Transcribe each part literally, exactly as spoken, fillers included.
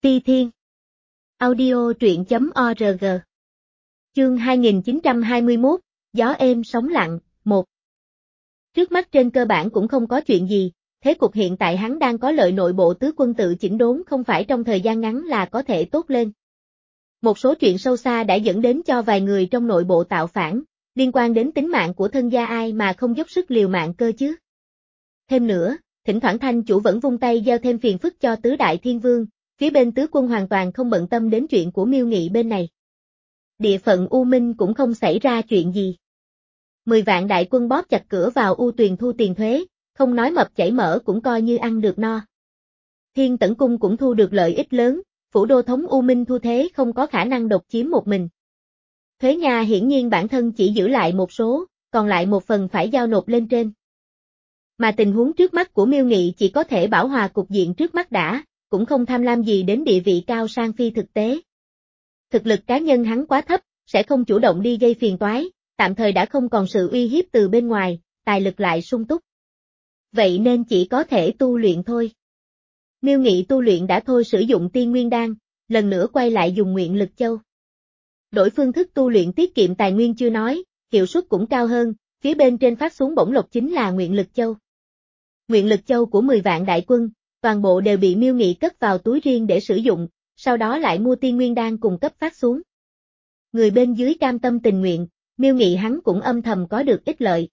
Ti Thiên. Audio truyện chấm org. Chương hai nghìn chín trăm hai mươi mốt, Gió êm sóng lặng, một. Trước mắt trên cơ bản cũng không có chuyện gì, thế cục hiện tại hắn đang có lợi, nội bộ tứ quân tự chỉnh đốn không phải trong thời gian ngắn là có thể tốt lên. Một số chuyện sâu xa đã dẫn đến cho vài người trong nội bộ tạo phản, liên quan đến tính mạng của thân gia, ai mà không dốc sức liều mạng cơ chứ. Thêm nữa, thỉnh thoảng Thanh chủ vẫn vung tay gieo thêm phiền phức cho tứ đại thiên vương, phía bên tứ quân hoàn toàn không bận tâm đến chuyện của Miêu Nghị bên này. Địa phận U Minh cũng không xảy ra chuyện gì. Mười vạn đại quân bóp chặt cửa vào U Tuyền thu tiền thuế, không nói mập chảy mỡ cũng coi như ăn được no. Thiên Tẩn Cung cũng thu được lợi ích lớn, phủ đô thống U Minh thu thế không có khả năng độc chiếm một mình. Thuế nhà hiển nhiên bản thân chỉ giữ lại một số, còn lại một phần phải giao nộp lên trên. Mà tình huống trước mắt của Miêu Nghị chỉ có thể bảo hòa cục diện trước mắt đã, cũng không tham lam gì đến địa vị cao sang phi thực tế. Thực lực cá nhân hắn quá thấp, sẽ không chủ động đi gây phiền toái, tạm thời đã không còn sự uy hiếp từ bên ngoài, tài lực lại sung túc. Vậy nên chỉ có thể tu luyện thôi. Miêu Nghị tu luyện đã thôi sử dụng tiên nguyên đan, lần nữa quay lại dùng nguyện lực châu. Đổi phương thức tu luyện tiết kiệm tài nguyên chưa nói, hiệu suất cũng cao hơn, phía bên trên phát xuống bổng lộc chính là nguyện lực châu. Nguyện lực châu của mười vạn đại quân, toàn bộ đều bị Miêu Nghị cất vào túi riêng để sử dụng, sau đó lại mua tiên nguyên đan cùng cấp phát xuống. Người bên dưới cam tâm tình nguyện, Miêu Nghị hắn cũng âm thầm có được ích lợi.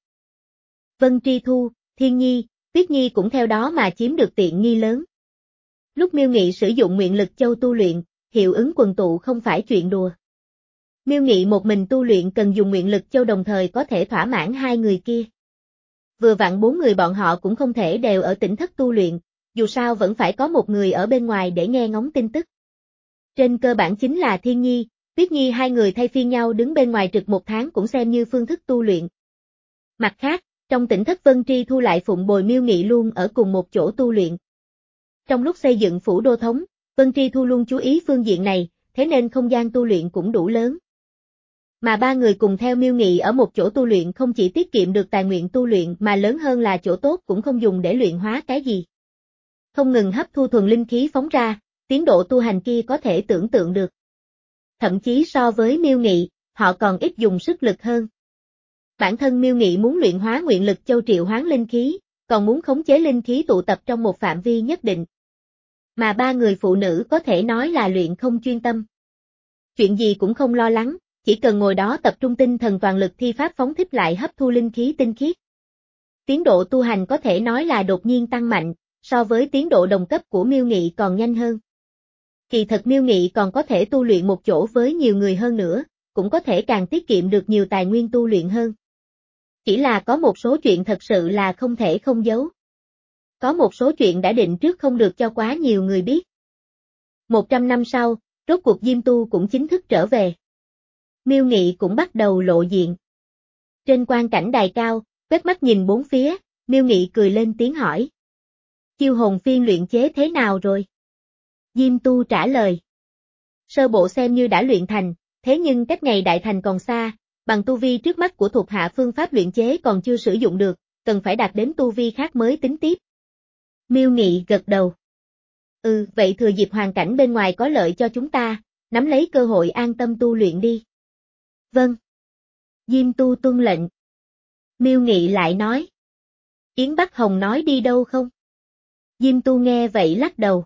Vân Tri Thu, Thiên Nhi, Tuyết Nhi cũng theo đó mà chiếm được tiện nghi lớn. Lúc Miêu Nghị sử dụng nguyện lực châu tu luyện, hiệu ứng quần tụ không phải chuyện đùa. Miêu Nghị một mình tu luyện cần dùng nguyện lực châu đồng thời có thể thỏa mãn hai người kia. Vừa vặn bốn người bọn họ cũng không thể đều ở tỉnh thất tu luyện, dù sao vẫn phải có một người ở bên ngoài để nghe ngóng tin tức. Trên cơ bản chính là Thiên Nhi, Tuyết Nhi hai người thay phiên nhau đứng bên ngoài trực một tháng cũng xem như phương thức tu luyện. Mặt khác, trong tỉnh thất Vân Tri Thu lại phụng bồi Miêu Nghị luôn ở cùng một chỗ tu luyện. Trong lúc xây dựng phủ đô thống, Vân Tri Thu luôn chú ý phương diện này, thế nên không gian tu luyện cũng đủ lớn. Mà ba người cùng theo Miêu Nghị ở một chỗ tu luyện không chỉ tiết kiệm được tài nguyện tu luyện mà lớn hơn là chỗ tốt cũng không dùng để luyện hóa cái gì. Không ngừng hấp thu thuần linh khí phóng ra, tiến độ tu hành kia có thể tưởng tượng được. Thậm chí so với Miêu Nghị, họ còn ít dùng sức lực hơn. Bản thân Miêu Nghị muốn luyện hóa nguyện lực châu triệu hoán linh khí, còn muốn khống chế linh khí tụ tập trong một phạm vi nhất định. Mà ba người phụ nữ có thể nói là luyện không chuyên tâm. Chuyện gì cũng không lo lắng, chỉ cần ngồi đó tập trung tinh thần toàn lực thi pháp phóng thích lại hấp thu linh khí tinh khiết. Tiến độ tu hành có thể nói là đột nhiên tăng mạnh, so với tiến độ đồng cấp của Miêu Nghị còn nhanh hơn. Kỳ thật Miêu Nghị còn có thể tu luyện một chỗ với nhiều người hơn nữa, cũng có thể càng tiết kiệm được nhiều tài nguyên tu luyện hơn. Chỉ là có một số chuyện thật sự là không thể không giấu. Có một số chuyện đã định trước không được cho quá nhiều người biết. Một trăm năm sau, rốt cuộc Diêm Tu cũng chính thức trở về. Miêu Nghị cũng bắt đầu lộ diện. Trên quan cảnh đài cao, quét mắt nhìn bốn phía, Miêu Nghị cười lên tiếng hỏi. Chiêu hồn phiên luyện chế thế nào rồi? Diêm Tu trả lời. Sơ bộ xem như đã luyện thành, thế nhưng cách ngày đại thành còn xa, bằng tu vi trước mắt của thuộc hạ phương pháp luyện chế còn chưa sử dụng được, cần phải đạt đến tu vi khác mới tính tiếp. Miêu Nghị gật đầu. Ừ, vậy thừa dịp hoàn cảnh bên ngoài có lợi cho chúng ta, nắm lấy cơ hội an tâm tu luyện đi. Vâng. Diêm Tu tuân lệnh. Miêu Nghị lại nói. Yến Bắc Hồng nói đi đâu không? Diêm Tu nghe vậy lắc đầu.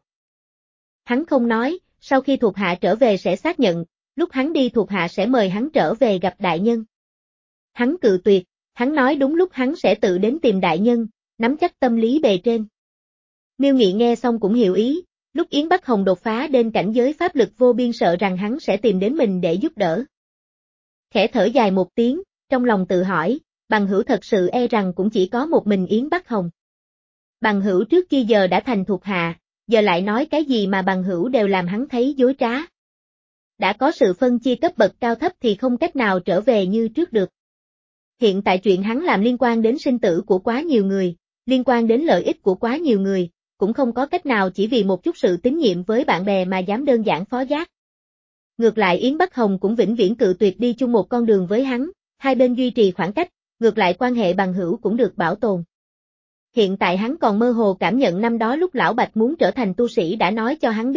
Hắn không nói, sau khi thuộc hạ trở về sẽ xác nhận, lúc hắn đi thuộc hạ sẽ mời hắn trở về gặp đại nhân. Hắn cự tuyệt, hắn nói đúng lúc hắn sẽ tự đến tìm đại nhân, nắm chắc tâm lý bề trên. Miêu Nghị nghe xong cũng hiểu ý, lúc Yến Bắc Hồng đột phá đến cảnh giới pháp lực vô biên sợ rằng hắn sẽ tìm đến mình để giúp đỡ. Khẽ thở dài một tiếng, trong lòng tự hỏi, bằng hữu thật sự e rằng cũng chỉ có một mình Yến Bắc Hồng. Bằng hữu trước kia giờ đã thành thuộc hạ, giờ lại nói cái gì mà bằng hữu đều làm hắn thấy dối trá. Đã có sự phân chia cấp bậc cao thấp thì không cách nào trở về như trước được. Hiện tại chuyện hắn làm liên quan đến sinh tử của quá nhiều người, liên quan đến lợi ích của quá nhiều người, cũng không có cách nào chỉ vì một chút sự tín nhiệm với bạn bè mà dám đơn giản phó giác. Ngược lại Yến Bắc Hồng cũng vĩnh viễn cự tuyệt đi chung một con đường với hắn, hai bên duy trì khoảng cách, ngược lại quan hệ bằng hữu cũng được bảo tồn. Hiện tại hắn còn mơ hồ cảm nhận năm đó lúc Lão Bạch muốn trở thành tu sĩ đã nói cho hắn biết,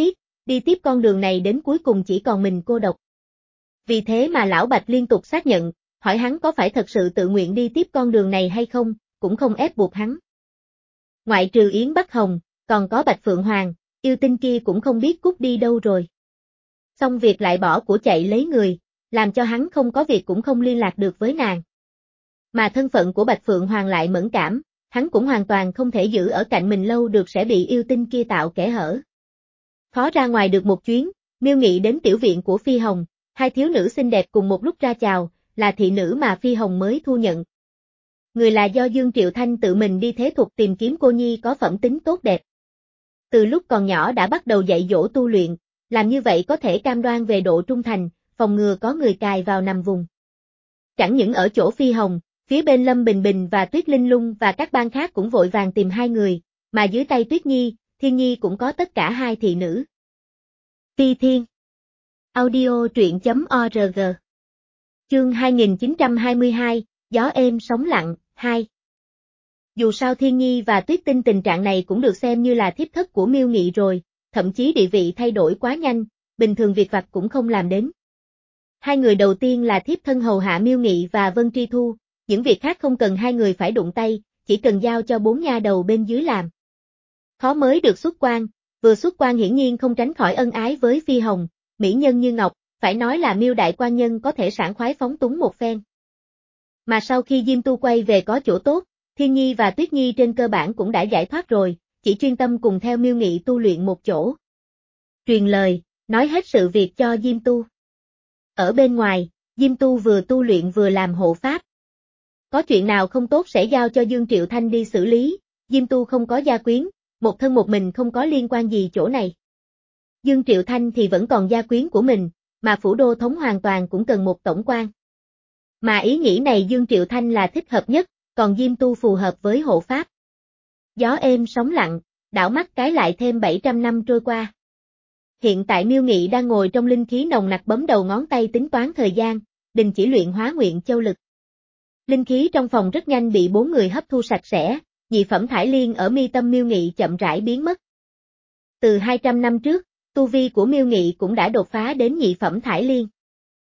đi tiếp con đường này đến cuối cùng chỉ còn mình cô độc. Vì thế mà Lão Bạch liên tục xác nhận, hỏi hắn có phải thật sự tự nguyện đi tiếp con đường này hay không, cũng không ép buộc hắn. Ngoại trừ Yến Bắc Hồng, còn có Bạch Phượng Hoàng, yêu tinh kia cũng không biết cút đi đâu rồi. Xong việc lại bỏ của chạy lấy người, làm cho hắn không có việc cũng không liên lạc được với nàng. Mà thân phận của Bạch Phượng Hoàng lại mẫn cảm, hắn cũng hoàn toàn không thể giữ ở cạnh mình lâu được sẽ bị yêu tinh kia tạo kẽ hở. Khó ra ngoài được một chuyến, Miêu Nghị đến tiểu viện của Phi Hồng, hai thiếu nữ xinh đẹp cùng một lúc ra chào, là thị nữ mà Phi Hồng mới thu nhận. Người là do Dương Triệu Thanh tự mình đi thế thục tìm kiếm cô nhi có phẩm tính tốt đẹp. Từ lúc còn nhỏ đã bắt đầu dạy dỗ tu luyện, làm như vậy có thể cam đoan về độ trung thành, phòng ngừa có người cài vào nằm vùng. Chẳng những ở chỗ Phi Hồng, phía bên Lâm Bình Bình và Tuyết Linh Lung và các bang khác cũng vội vàng tìm hai người, mà dưới tay Tuyết Nhi, Thiên Nhi cũng có tất cả hai thị nữ. Phi Thiên Audio truyện chấm org Chương hai nghìn chín trăm hai mươi hai, Gió êm sóng lặng, hai. Dù sao Thiên Nhi và Tuyết Tinh tình trạng này cũng được xem như là thiếp thất của Miêu Nghị rồi, thậm chí địa vị thay đổi quá nhanh, bình thường việc vặt cũng không làm đến. Hai người đầu tiên là thiếp thân hầu hạ Miêu Nghị và Vân Tri Thu, những việc khác không cần hai người phải đụng tay, chỉ cần giao cho bốn nha đầu bên dưới làm. Khó mới được xuất quan, vừa xuất quan hiển nhiên không tránh khỏi ân ái với Phi Hồng, mỹ nhân như ngọc, phải nói là Miêu đại quan nhân có thể sảng khoái phóng túng một phen. Mà sau khi Diêm Tu quay về có chỗ tốt, Thiên Nhi và Tuyết Nhi trên cơ bản cũng đã giải thoát rồi, chỉ chuyên tâm cùng theo Miêu Nghị tu luyện một chỗ. Truyền lời, nói hết sự việc cho Diêm Tu. Ở bên ngoài, Diêm Tu vừa tu luyện vừa làm hộ pháp. Có chuyện nào không tốt sẽ giao cho Dương Triệu Thanh đi xử lý, Diêm Tu không có gia quyến, một thân một mình không có liên quan gì chỗ này. Dương Triệu Thanh thì vẫn còn gia quyến của mình, mà phủ đô thống hoàn toàn cũng cần một tổng quan. Mà ý nghĩ này Dương Triệu Thanh là thích hợp nhất, còn Diêm Tu phù hợp với hộ pháp. Gió êm sóng lặng, đảo mắt cái lại thêm bảy trăm năm trôi qua. Hiện tại Miêu Nghị đang ngồi trong linh khí nồng nặc bấm đầu ngón tay tính toán thời gian, đình chỉ luyện hóa nguyện châu lực. Linh khí trong phòng rất nhanh bị bốn người hấp thu sạch sẽ, nhị phẩm thải liên ở mi tâm Miêu Nghị chậm rãi biến mất. Từ hai trăm năm trước, tu vi của Miêu Nghị cũng đã đột phá đến nhị phẩm thải liên.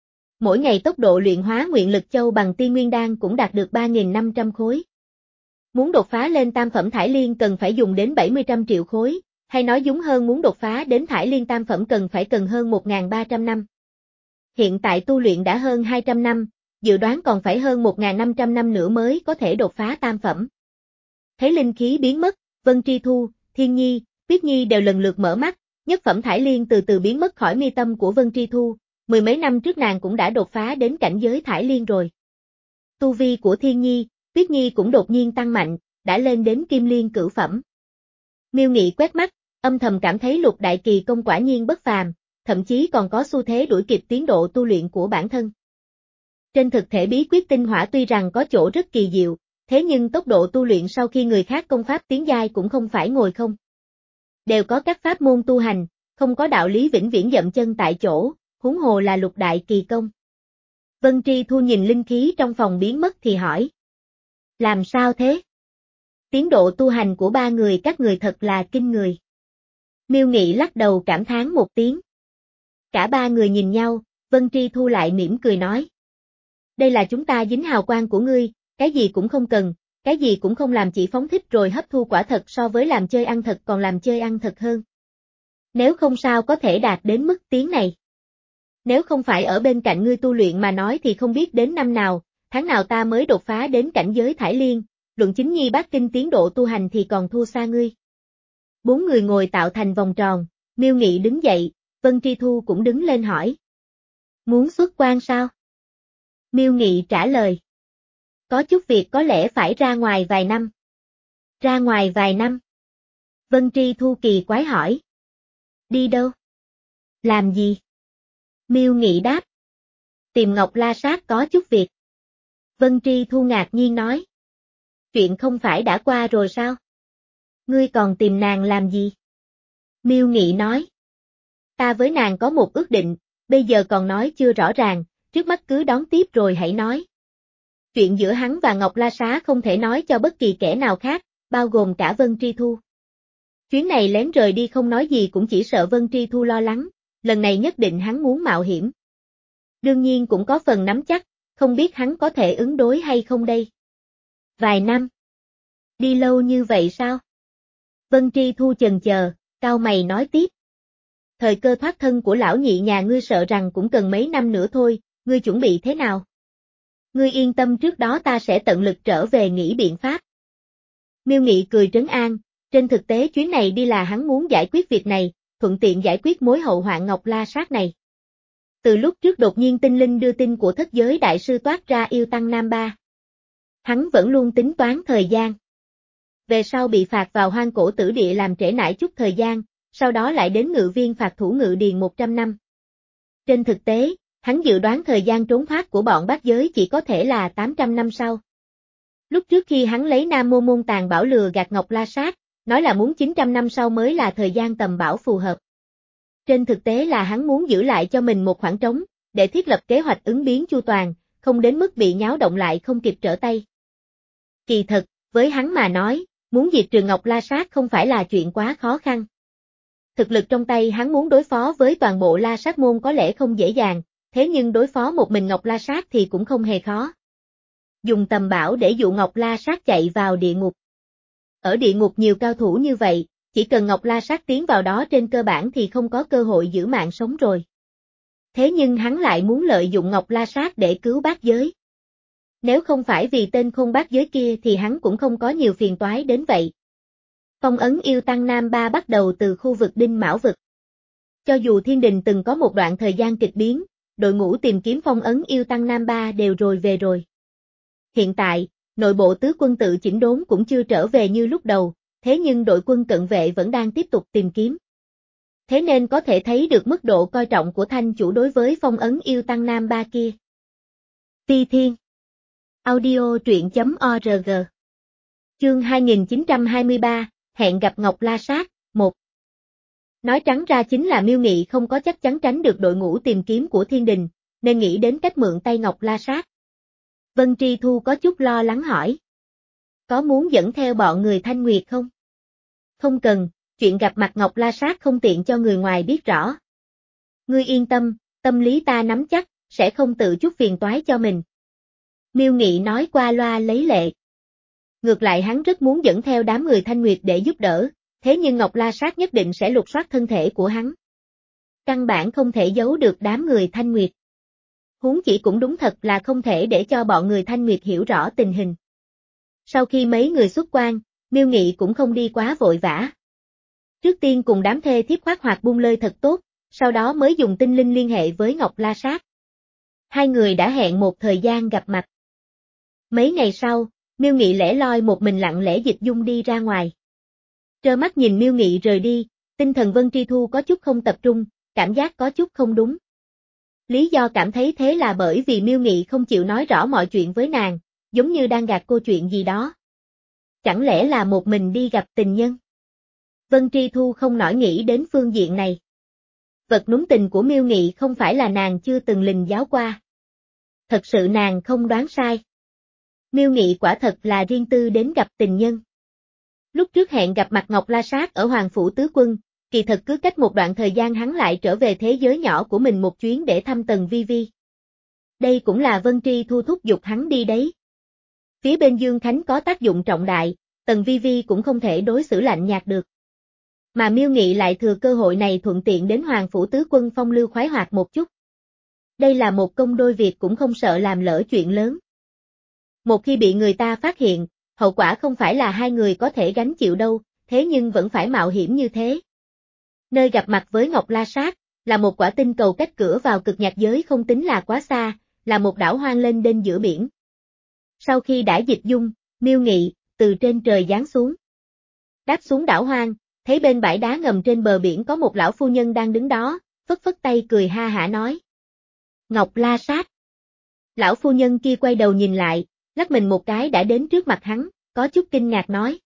Mỗi ngày tốc độ luyện hóa nguyện lực châu bằng tiên nguyên đan cũng đạt được ba nghìn năm trăm khối. Muốn đột phá lên tam phẩm thải liên cần phải dùng đến bảy mươi trăm triệu khối, hay nói đúng hơn muốn đột phá đến thải liên tam phẩm cần phải cần hơn một nghìn ba trăm năm. Hiện tại tu luyện đã hơn hai trăm năm, dự đoán còn phải hơn một nghìn năm trăm năm nữa mới có thể đột phá tam phẩm. Thấy linh khí biến mất, Vân Tri Thu, Thiên Nhi, Tuyết Nhi đều lần lượt mở mắt, nhất phẩm thải liên từ từ biến mất khỏi mi tâm của Vân Tri Thu, mười mấy năm trước nàng cũng đã đột phá đến cảnh giới thải liên rồi. Tu vi của Thiên Nhi, Tuyết Nhi cũng đột nhiên tăng mạnh, đã lên đến kim liên cửu phẩm. Miêu Nghị quét mắt, âm thầm cảm thấy Lục đại kỳ công quả nhiên bất phàm, thậm chí còn có xu thế đuổi kịp tiến độ tu luyện của bản thân. Trên thực thể bí quyết tinh hỏa tuy rằng có chỗ rất kỳ diệu, thế nhưng tốc độ tu luyện sau khi người khác công pháp tiến giai cũng không phải ngồi không. Đều có các pháp môn tu hành, không có đạo lý vĩnh viễn dậm chân tại chỗ, huống hồ là Lục đại kỳ công. Vân Tri Thu nhìn linh khí trong phòng biến mất thì hỏi. Làm sao thế? Tiến độ tu hành của ba người các người thật là kinh người. Miêu Nghị lắc đầu cảm thán một tiếng. Cả ba người nhìn nhau, Vân Tri Thu lại mỉm cười nói. Đây là chúng ta dính hào quang của ngươi, cái gì cũng không cần, cái gì cũng không làm chỉ phóng thích rồi hấp thu quả thật so với làm chơi ăn thật còn làm chơi ăn thật hơn. Nếu không sao có thể đạt đến mức tiến này. Nếu không phải ở bên cạnh ngươi tu luyện mà nói thì không biết đến năm nào, tháng nào ta mới đột phá đến cảnh giới thải liên, luận chính nhi bát kinh tiến độ tu hành thì còn thua xa ngươi. Bốn người ngồi tạo thành vòng tròn, Miêu Nghị đứng dậy, Vân Tri Thu cũng đứng lên hỏi. Muốn xuất quan sao? Miêu Nghị trả lời. Có chút việc có lẽ phải ra ngoài vài năm. Ra ngoài vài năm? Vân Tri Thu kỳ quái hỏi. Đi đâu? Làm gì? Miêu Nghị đáp. Tìm Ngọc La Sát có chút việc. Vân Tri Thu ngạc nhiên nói. Chuyện không phải đã qua rồi sao? Ngươi còn tìm nàng làm gì? Miêu Nghị nói. Ta với nàng có một ước định, bây giờ còn nói chưa rõ ràng, trước mắt cứ đón tiếp rồi hãy nói. Chuyện giữa hắn và Ngọc La Sát không thể nói cho bất kỳ kẻ nào khác, bao gồm cả Vân Tri Thu. Chuyến này lén rời đi không nói gì cũng chỉ sợ Vân Tri Thu lo lắng, lần này nhất định hắn muốn mạo hiểm. Đương nhiên cũng có phần nắm chắc, không biết hắn có thể ứng đối hay không đây. Vài năm. Đi lâu như vậy sao? Vân Tri Thu chần chờ, cau mày nói tiếp. Thời cơ thoát thân của lão nhị nhà ngươi sợ rằng cũng cần mấy năm nữa thôi, ngươi chuẩn bị thế nào? Ngươi yên tâm, trước đó ta sẽ tận lực trở về nghĩ biện pháp. Miêu Nghị cười trấn an, trên thực tế chuyến này đi là hắn muốn giải quyết việc này, thuận tiện giải quyết mối hậu hoạn Ngọc La Sát này. Từ lúc trước đột nhiên tinh linh đưa tin của thất giới đại sư toát ra yêu tăng Nam Ba. Hắn vẫn luôn tính toán thời gian. Về sau bị phạt vào hoang cổ tử địa làm trễ nải chút thời gian, sau đó lại đến ngự viên phạt thủ ngự điền một trăm năm. Trên thực tế, hắn dự đoán thời gian trốn thoát của bọn bát giới chỉ có thể là tám trăm năm sau. Lúc trước khi hắn lấy Nam Mô Môn Tàng Bảo lừa gạt Ngọc La Sát, nói là muốn chín trăm năm sau mới là thời gian tầm bảo phù hợp. Trên thực tế là hắn muốn giữ lại cho mình một khoảng trống, để thiết lập kế hoạch ứng biến chu toàn, không đến mức bị nháo động lại không kịp trở tay. Kỳ thật, với hắn mà nói, muốn diệt trừ Ngọc La Sát không phải là chuyện quá khó khăn. Thực lực trong tay hắn muốn đối phó với toàn bộ La Sát môn có lẽ không dễ dàng, thế nhưng đối phó một mình Ngọc La Sát thì cũng không hề khó. Dùng tầm bảo để dụ Ngọc La Sát chạy vào địa ngục. Ở địa ngục nhiều cao thủ như vậy, chỉ cần Ngọc La Sát tiến vào đó trên cơ bản thì không có cơ hội giữ mạng sống rồi. Thế nhưng hắn lại muốn lợi dụng Ngọc La Sát để cứu bát giới. Nếu không phải vì tên khôn bát giới kia thì hắn cũng không có nhiều phiền toái đến vậy. Phong ấn yêu tăng Nam Ba bắt đầu từ khu vực Đinh Mão vực. Cho dù thiên đình từng có một đoạn thời gian kịch biến, đội ngũ tìm kiếm phong ấn yêu tăng Nam Ba đều rồi về rồi. Hiện tại, nội bộ tứ quân tự chỉnh đốn cũng chưa trở về như lúc đầu, thế nhưng đội quân cận vệ vẫn đang tiếp tục tìm kiếm. Thế nên có thể thấy được mức độ coi trọng của Thanh Chủ đối với phong ấn yêu tăng Nam Ba kia. Ti Thiên. Audio truyện chấm org. Chương hai nghìn chín trăm hai mươi ba, hẹn gặp Ngọc La Sát, một. Nói trắng ra chính là Miêu Nghị không có chắc chắn tránh được đội ngũ tìm kiếm của thiên đình, nên nghĩ đến cách mượn tay Ngọc La Sát. Vân Tri Thu có chút lo lắng hỏi. Có muốn dẫn theo bọn người Thanh Nguyệt không? Không cần, chuyện gặp mặt Ngọc La Sát không tiện cho người ngoài biết rõ. Ngươi yên tâm, tâm lý ta nắm chắc, sẽ không tự chút phiền toái cho mình. Miêu Nghị nói qua loa lấy lệ. Ngược lại hắn rất muốn dẫn theo đám người Thanh Nguyệt để giúp đỡ, thế nhưng Ngọc La Sát nhất định sẽ lục soát thân thể của hắn. Căn bản không thể giấu được đám người Thanh Nguyệt. Huống chỉ cũng đúng thật là không thể để cho bọn người Thanh Nguyệt hiểu rõ tình hình. Sau khi mấy người xuất quan, Miêu Nghị cũng không đi quá vội vã. Trước tiên cùng đám thê thiếp khoác hoạt buông lơi thật tốt, sau đó mới dùng tinh linh liên hệ với Ngọc La Sát. Hai người đã hẹn một thời gian gặp mặt. Mấy ngày sau, Miêu Nghị lẻ loi một mình lặng lẽ dịch dung đi ra ngoài. Trơ mắt nhìn Miêu Nghị rời đi, tinh thần Vân Tri Thu có chút không tập trung, cảm giác có chút không đúng. Lý do cảm thấy thế là bởi vì Miêu Nghị không chịu nói rõ mọi chuyện với nàng, giống như đang gạt cô chuyện gì đó. Chẳng lẽ là một mình đi gặp tình nhân? Vân Tri Thu không nổi nghĩ đến phương diện này. Vật núng tình của Miêu Nghị không phải là nàng chưa từng lình giáo qua. Thật sự nàng không đoán sai. Miêu Nghị quả thật là riêng tư đến gặp tình nhân. Lúc trước hẹn gặp mặt Ngọc La Sát ở Hoàng Phủ Tứ Quân, kỳ thật cứ cách một đoạn thời gian hắn lại trở về thế giới nhỏ của mình một chuyến để thăm Tần Vi Vi. Đây cũng là Vân Tri Thu thúc giục hắn đi đấy. Phía bên Dương Khánh có tác dụng trọng đại, Tần Vi Vi cũng không thể đối xử lạnh nhạt được. Mà Miêu Nghị lại thừa cơ hội này thuận tiện đến Hoàng Phủ Tứ Quân phong lưu khoái hoạt một chút. Đây là một công đôi việc cũng không sợ làm lỡ chuyện lớn. Một khi bị người ta phát hiện, hậu quả không phải là hai người có thể gánh chịu đâu, thế nhưng vẫn phải mạo hiểm như thế. Nơi gặp mặt với Ngọc La Sát, là một quả tinh cầu cách cửa vào cực nhạc giới không tính là quá xa, là một đảo hoang lên đên giữa biển. Sau khi đã dịch dung, Miêu Nghị, từ trên trời giáng xuống. Đáp xuống đảo hoang, thấy bên bãi đá ngầm trên bờ biển có một lão phu nhân đang đứng đó, phất phất tay cười ha hả nói. Ngọc La Sát. Lão phu nhân kia quay đầu nhìn lại, lắc mình một cái đã đến trước mặt hắn, có chút kinh ngạc nói.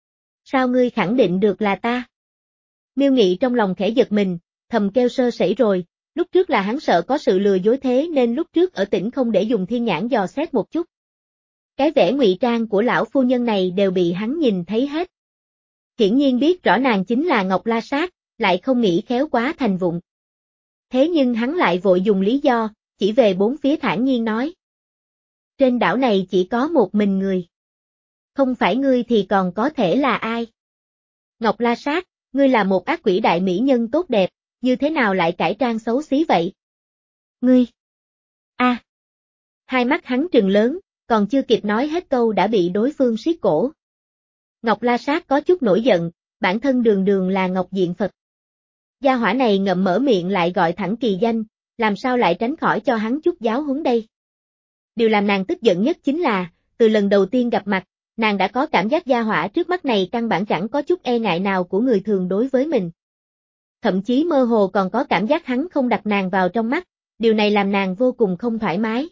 Sao ngươi khẳng định được là ta? Miêu Nghị trong lòng khẽ giật mình, thầm kêu sơ sẩy rồi, lúc trước là hắn sợ có sự lừa dối thế nên lúc trước ở tỉnh không để dùng thiên nhãn dò xét một chút. Cái vẻ ngụy trang của lão phu nhân này đều bị hắn nhìn thấy hết. Hiển nhiên biết rõ nàng chính là Ngọc La Sát, lại không nghĩ khéo quá thành vụng. Thế nhưng hắn lại vội dùng lý do, chỉ về bốn phía thản nhiên nói. Trên đảo này chỉ có một mình người. Không phải ngươi thì còn có thể là ai? Ngọc La Sát, ngươi là một ác quỷ đại mỹ nhân tốt đẹp, như thế nào lại cải trang xấu xí vậy? Ngươi! A! À. Hai mắt hắn trừng lớn, còn chưa kịp nói hết câu đã bị đối phương siết cổ. Ngọc La Sát có chút nổi giận, bản thân đường đường là Ngọc Diện Phật. Gia hỏa này ngậm mở miệng lại gọi thẳng kỳ danh, làm sao lại tránh khỏi cho hắn chút giáo huấn đây? Điều làm nàng tức giận nhất chính là, từ lần đầu tiên gặp mặt, nàng đã có cảm giác gia hỏa trước mắt này căn bản chẳng có chút e ngại nào của người thường đối với mình. Thậm chí mơ hồ còn có cảm giác hắn không đặt nàng vào trong mắt, điều này làm nàng vô cùng không thoải mái.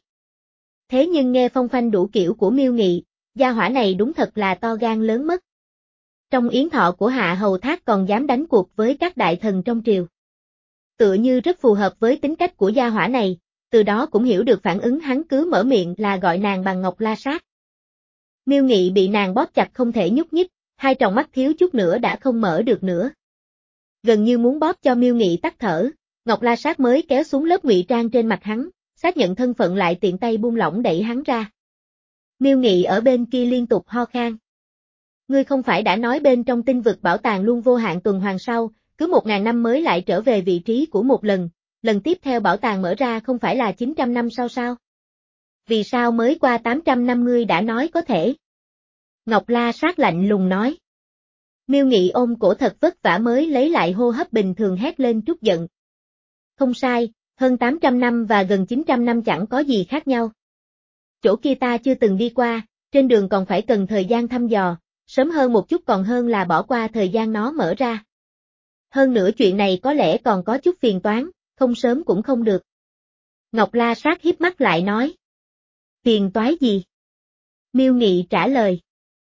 Thế nhưng nghe phong phanh đủ kiểu của Miêu Nghị, gia hỏa này đúng thật là to gan lớn mất. Trong yến thọ của Hạ Hầu Thác còn dám đánh cuộc với các đại thần trong triều. Tựa như rất phù hợp với tính cách của gia hỏa này, từ đó cũng hiểu được phản ứng hắn cứ mở miệng là gọi nàng bằng Ngọc La Sát. Miêu Nghị bị nàng bóp chặt không thể nhúc nhích, hai tròng mắt thiếu chút nữa đã không mở được nữa. Gần như muốn bóp cho Miêu Nghị tắt thở, Ngọc La Sát mới kéo xuống lớp ngụy trang trên mặt hắn, xác nhận thân phận lại tiện tay buông lỏng đẩy hắn ra. Miêu Nghị ở bên kia liên tục ho khan. Ngươi không phải đã nói bên trong tinh vực bảo tàng luôn vô hạn tuần hoàn sau, cứ một ngàn năm mới lại trở về vị trí của một lần, lần tiếp theo bảo tàng mở ra không phải là chín trăm năm sau sao? Vì sao mới qua tám trăm năm ngươi đã nói có thể? Ngọc La Sát lạnh lùng nói. Miêu Nghị ôm cổ thật vất vả mới lấy lại hô hấp bình thường hét lên trút giận. Không sai, hơn tám trăm năm và gần chín trăm năm chẳng có gì khác nhau. Chỗ kia ta chưa từng đi qua, trên đường còn phải cần thời gian thăm dò, sớm hơn một chút còn hơn là bỏ qua thời gian nó mở ra. Hơn nữa chuyện này có lẽ còn có chút phiền toán, không sớm cũng không được. Ngọc La Sát híp mắt lại nói. Phiền toái gì? Miêu Nghị trả lời.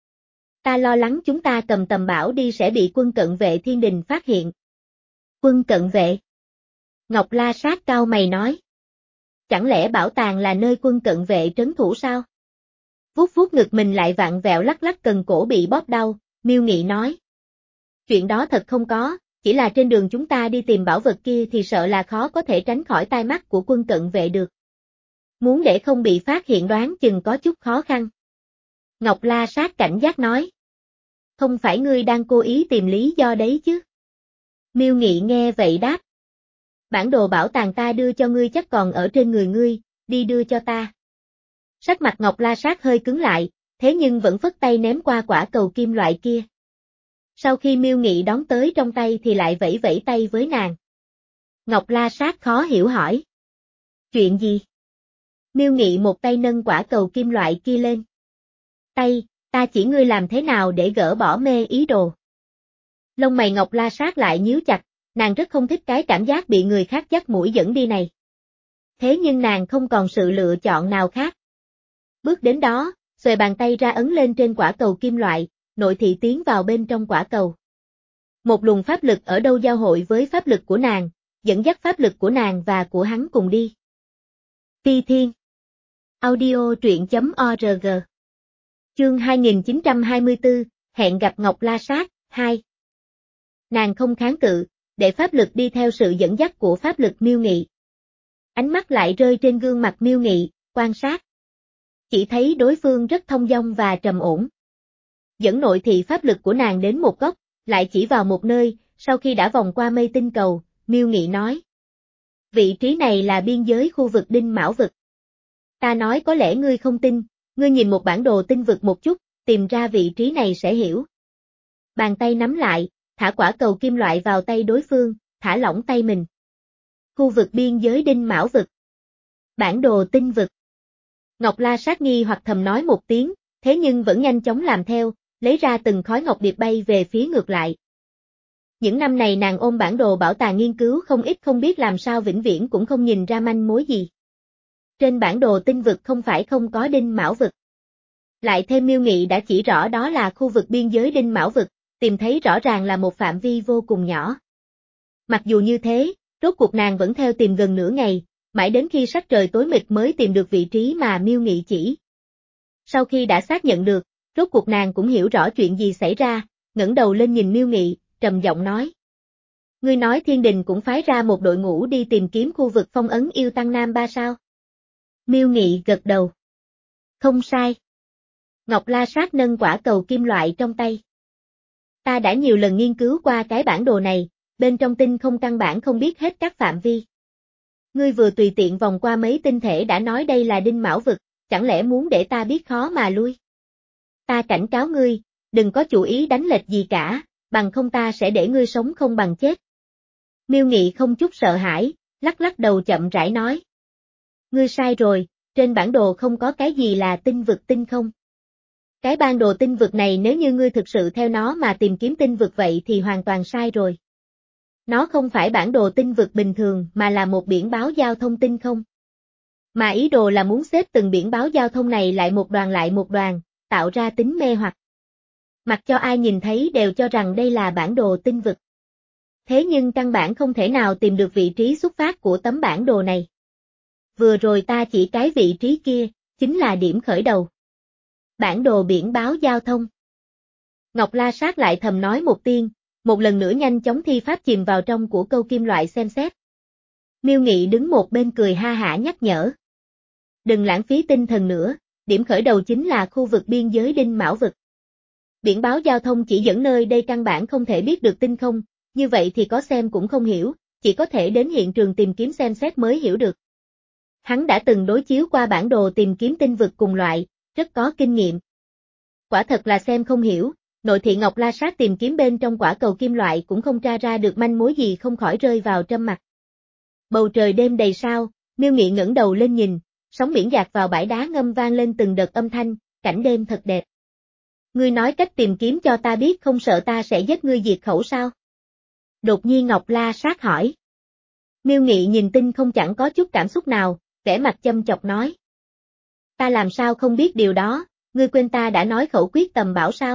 Ta lo lắng chúng ta cầm tầm bảo đi sẽ bị quân cận vệ thiên đình phát hiện. Quân cận vệ? Ngọc La Sát cau mày nói. Chẳng lẽ bảo tàng là nơi quân cận vệ trấn thủ sao? Vuốt vuốt ngực mình lại vặn vẹo lắc lắc cần cổ bị bóp đau, Miêu Nghị nói. Chuyện đó thật không có, chỉ là trên đường chúng ta đi tìm bảo vật kia thì sợ là khó có thể tránh khỏi tai mắt của quân cận vệ được. Muốn để không bị phát hiện đoán chừng có chút khó khăn. Ngọc La Sát cảnh giác nói. Không phải ngươi đang cố ý tìm lý do đấy chứ? Miêu Nghị nghe vậy đáp. Bản đồ bảo tàng ta đưa cho ngươi chắc còn ở trên người ngươi, đi đưa cho ta. Sắc mặt Ngọc La Sát hơi cứng lại, thế nhưng vẫn phất tay ném qua quả cầu kim loại kia. Sau khi Miêu Nghị đón tới trong tay thì lại vẫy vẫy tay với nàng. Ngọc La Sát khó hiểu hỏi. Chuyện gì? Miêu Nghị một tay nâng quả cầu kim loại kia lên. Tay, ta chỉ ngươi làm thế nào để gỡ bỏ mê ý đồ. Lông mày Ngọc La Sát lại nhíu chặt, nàng rất không thích cái cảm giác bị người khác dắt mũi dẫn đi này. Thế nhưng nàng không còn sự lựa chọn nào khác. Bước đến đó, xuề bàn tay ra ấn lên trên quả cầu kim loại, nội thị tiến vào bên trong quả cầu. Một luồng pháp lực ở đâu giao hội với pháp lực của nàng, dẫn dắt pháp lực của nàng và của hắn cùng đi. Phi Thiên Audio truyện chấm org Chương hai nghìn chín trăm hai mươi tư, hẹn gặp Ngọc La Sát, hai. Nàng không kháng cự, để pháp lực đi theo sự dẫn dắt của pháp lực Miêu Nghị. Ánh mắt lại rơi trên gương mặt Miêu Nghị, quan sát. Chỉ thấy đối phương rất thông dong và trầm ổn. Dẫn nội thị pháp lực của nàng đến một góc, lại chỉ vào một nơi, sau khi đã vòng qua mây tinh cầu, Miêu Nghị nói. Vị trí này là biên giới khu vực Đinh Mão vực. Ta nói có lẽ ngươi không tin, ngươi nhìn một bản đồ tinh vực một chút, tìm ra vị trí này sẽ hiểu. Bàn tay nắm lại, thả quả cầu kim loại vào tay đối phương, thả lỏng tay mình. Khu vực biên giới Đinh Mão vực. Bản đồ tinh vực. Ngọc La Sát nghi hoặc thầm nói một tiếng, thế nhưng vẫn nhanh chóng làm theo, lấy ra từng khói ngọc điệp bay về phía ngược lại. Những năm này nàng ôm bản đồ bảo tàng nghiên cứu không ít không biết làm sao vĩnh viễn cũng không nhìn ra manh mối gì. Trên bản đồ tinh vực không phải không có Đinh Mão vực. Lại thêm Miêu Nghị đã chỉ rõ đó là khu vực biên giới Đinh Mão vực, tìm thấy rõ ràng là một phạm vi vô cùng nhỏ. Mặc dù như thế, rốt cuộc nàng vẫn theo tìm gần nửa ngày, mãi đến khi sắc trời tối mịt mới tìm được vị trí mà Miêu Nghị chỉ. Sau khi đã xác nhận được, rốt cuộc nàng cũng hiểu rõ chuyện gì xảy ra, ngẩng đầu lên nhìn Miêu Nghị, trầm giọng nói. Ngươi nói Thiên Đình cũng phái ra một đội ngũ đi tìm kiếm khu vực phong ấn yêu tăng Nam Ba sao? Miêu Nghị gật đầu. Không sai. Ngọc La Sát nâng quả cầu kim loại trong tay. Ta đã nhiều lần nghiên cứu qua cái bản đồ này, bên trong tinh không căn bản không biết hết các phạm vi. Ngươi vừa tùy tiện vòng qua mấy tinh thể đã nói đây là Đinh Mão vực, chẳng lẽ muốn để ta biết khó mà lui? Ta cảnh cáo ngươi, đừng có chủ ý đánh lệch gì cả, bằng không ta sẽ để ngươi sống không bằng chết. Miêu Nghị không chút sợ hãi, lắc lắc đầu chậm rãi nói. Ngươi sai rồi, trên bản đồ không có cái gì là tinh vực tinh không. Cái bản đồ tinh vực này nếu như ngươi thực sự theo nó mà tìm kiếm tinh vực vậy thì hoàn toàn sai rồi. Nó không phải bản đồ tinh vực bình thường mà là một biển báo giao thông tinh không. Mà ý đồ là muốn xếp từng biển báo giao thông này lại một đoàn lại một đoàn, tạo ra tính mê hoặc. Mặc cho ai nhìn thấy đều cho rằng đây là bản đồ tinh vực. Thế nhưng căn bản không thể nào tìm được vị trí xuất phát của tấm bản đồ này. Vừa rồi ta chỉ cái vị trí kia, chính là điểm khởi đầu. Bản đồ biển báo giao thông. Ngọc La Sát lại thầm nói một tiếng, một lần nữa nhanh chóng thi pháp chìm vào trong của câu kim loại xem xét. Miêu Nghị đứng một bên cười ha hả nhắc nhở. Đừng lãng phí tinh thần nữa, điểm khởi đầu chính là khu vực biên giới Đinh Mão vực. Biển báo giao thông chỉ dẫn nơi đây căn bản không thể biết được tinh không, như vậy thì có xem cũng không hiểu, chỉ có thể đến hiện trường tìm kiếm xem xét mới hiểu được. Hắn đã từng đối chiếu qua bản đồ tìm kiếm tinh vực cùng loại, rất có kinh nghiệm. Quả thật là xem không hiểu, nội thị Ngọc La Sát tìm kiếm bên trong quả cầu kim loại cũng không tra ra được manh mối gì không khỏi rơi vào trầm mặc. Bầu trời đêm đầy sao, Miêu Nghị ngẩng đầu lên nhìn, sóng biển dạt vào bãi đá ngâm vang lên từng đợt âm thanh, cảnh đêm thật đẹp. Ngươi nói cách tìm kiếm cho ta biết không sợ ta sẽ giết ngươi diệt khẩu sao? Đột nhiên Ngọc La Sát hỏi. Miêu Nghị nhìn tinh không chẳng có chút cảm xúc nào, vẻ mặt châm chọc nói. Ta làm sao không biết điều đó, ngươi quên ta đã nói khẩu quyết tầm bảo sao?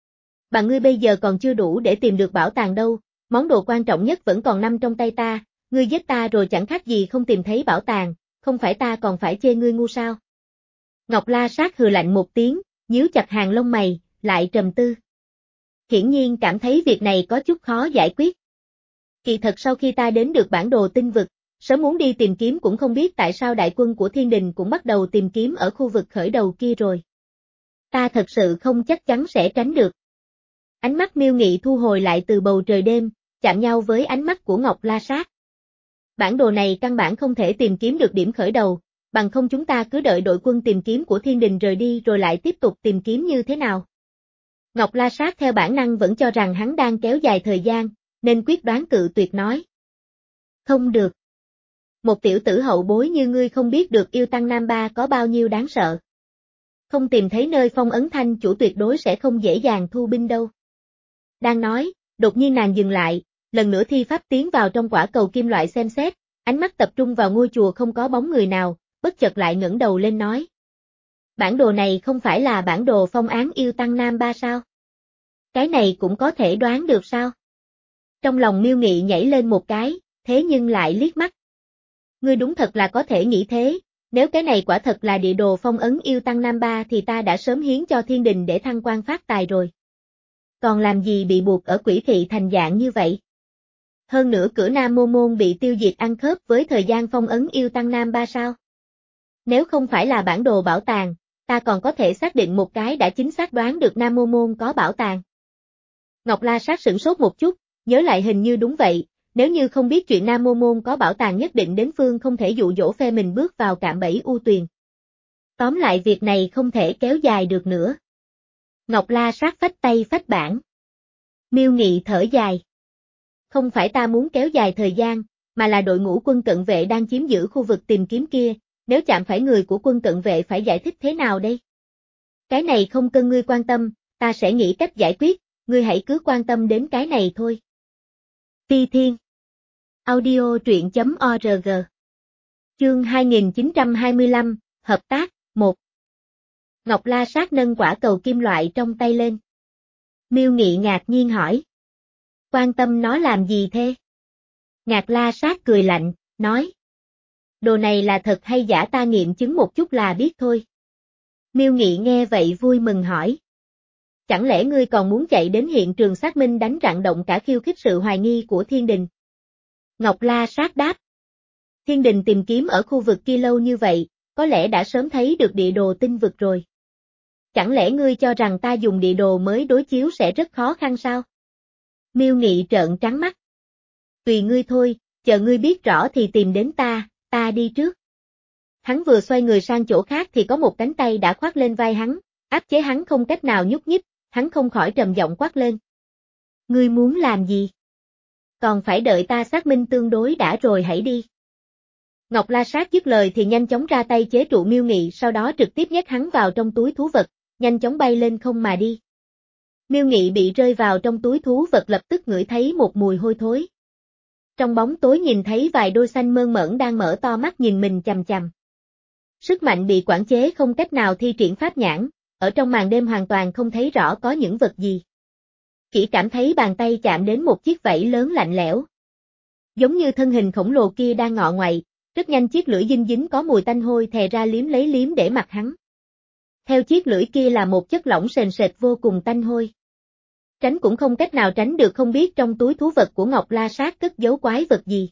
Bà ngươi bây giờ còn chưa đủ để tìm được bảo tàng đâu, món đồ quan trọng nhất vẫn còn nằm trong tay ta, ngươi giết ta rồi chẳng khác gì không tìm thấy bảo tàng, không phải ta còn phải chê ngươi ngu sao? Ngọc La Sát hừ lạnh một tiếng, nhíu chặt hàng lông mày, lại trầm tư. Hiển nhiên cảm thấy việc này có chút khó giải quyết. Kỳ thật sau khi ta đến được bản đồ tinh vực, sớm muốn đi tìm kiếm cũng không biết tại sao đại quân của Thiên Đình cũng bắt đầu tìm kiếm ở khu vực khởi đầu kia rồi. Ta thật sự không chắc chắn sẽ tránh được. Ánh mắt Miêu Nghị thu hồi lại từ bầu trời đêm, chạm nhau với ánh mắt của Ngọc La Sát. Bản đồ này căn bản không thể tìm kiếm được điểm khởi đầu, bằng không chúng ta cứ đợi đội quân tìm kiếm của Thiên Đình rời đi rồi lại tiếp tục tìm kiếm như thế nào. Ngọc La Sát theo bản năng vẫn cho rằng hắn đang kéo dài thời gian, nên quyết đoán cự tuyệt nói. Không được. Một tiểu tử hậu bối như ngươi không biết được yêu tăng Nam Ba có bao nhiêu đáng sợ. Không tìm thấy nơi phong ấn thanh chủ tuyệt đối sẽ không dễ dàng thu binh đâu. Đang nói, đột nhiên nàng dừng lại, lần nữa thi pháp tiến vào trong quả cầu kim loại xem xét, ánh mắt tập trung vào ngôi chùa không có bóng người nào, bất chợt lại ngẩng đầu lên nói. Bản đồ này không phải là bản đồ phong án yêu tăng Nam Ba sao? Cái này cũng có thể đoán được sao? Trong lòng Miêu Nghị nhảy lên một cái, thế nhưng lại liếc mắt. Ngươi đúng thật là có thể nghĩ thế, nếu cái này quả thật là địa đồ phong ấn yêu tăng Nam Ba thì ta đã sớm hiến cho Thiên Đình để thăng quan phát tài rồi. Còn làm gì bị buộc ở Quỷ Thị thành dạng như vậy? Hơn nữa cửa Nam Mô Môn bị tiêu diệt ăn khớp với thời gian phong ấn yêu tăng Nam Ba sao? Nếu không phải là bản đồ bảo tàng, ta còn có thể xác định một cái đã chính xác đoán được Nam Mô Môn có bảo tàng. Ngọc La Sát sửng sốt một chút, nhớ lại hình như đúng vậy, nếu như không biết chuyện Nam Mô Môn có bảo tàng nhất định đến phương không thể dụ dỗ phe mình bước vào cạm bẫy u tuyền. Tóm lại việc này không thể kéo dài được nữa. Ngọc La Sát phách tay phách bảng. Miêu Nghị thở dài. Không phải ta muốn kéo dài thời gian, mà là đội ngũ quân cận vệ đang chiếm giữ khu vực tìm kiếm kia, nếu chạm phải người của quân cận vệ phải giải thích thế nào đây? Cái này không cần ngươi quan tâm, ta sẽ nghĩ cách giải quyết, ngươi hãy cứ quan tâm đến cái này thôi. Ti Thiên Audio truyện chấm org Chương hai nghìn chín trăm hai mươi lăm, Hợp tác, một Ngọc La Sát nâng quả cầu kim loại trong tay lên. Miêu Nghị ngạc nhiên hỏi. Quan tâm nó làm gì thế? Ngạc La Sát cười lạnh, nói. Đồ này là thật hay giả ta nghiệm chứng một chút là biết thôi. Miêu Nghị nghe vậy vui mừng hỏi. Chẳng lẽ ngươi còn muốn chạy đến hiện trường xác minh đánh rạng động cả khiêu khích sự hoài nghi của thiên đình? Ngọc La Sát đáp. Thiên đình tìm kiếm ở khu vực kia lâu như vậy, có lẽ đã sớm thấy được địa đồ tinh vực rồi. Chẳng lẽ ngươi cho rằng ta dùng địa đồ mới đối chiếu sẽ rất khó khăn sao? Miêu Nghị trợn trắng mắt. Tùy ngươi thôi, chờ ngươi biết rõ thì tìm đến ta, ta đi trước. Hắn vừa xoay người sang chỗ khác thì có một cánh tay đã khoác lên vai hắn, áp chế hắn không cách nào nhúc nhích, hắn không khỏi trầm giọng quát lên. Ngươi muốn làm gì? Còn phải đợi ta xác minh tương đối đã rồi hãy đi. Ngọc La Sát dứt lời thì nhanh chóng ra tay chế trụ Miêu Nghị, sau đó trực tiếp nhét hắn vào trong túi thú vật, nhanh chóng bay lên không mà đi. Miêu Nghị bị rơi vào trong túi thú vật lập tức ngửi thấy một mùi hôi thối. Trong bóng tối nhìn thấy vài đôi xanh mơn mởn đang mở to mắt nhìn mình chằm chằm. Sức mạnh bị quản chế không cách nào thi triển pháp nhãn, ở trong màn đêm hoàn toàn không thấy rõ có những vật gì. Chỉ cảm thấy bàn tay chạm đến một chiếc vảy lớn lạnh lẽo. Giống như thân hình khổng lồ kia đang ngọ ngoậy, rất nhanh chiếc lưỡi dinh dính có mùi tanh hôi thè ra liếm lấy liếm để mặt hắn. Theo chiếc lưỡi kia là một chất lỏng sền sệt vô cùng tanh hôi. Tránh cũng không cách nào tránh được, không biết trong túi thú vật của Ngọc La Sát cất giấu quái vật gì.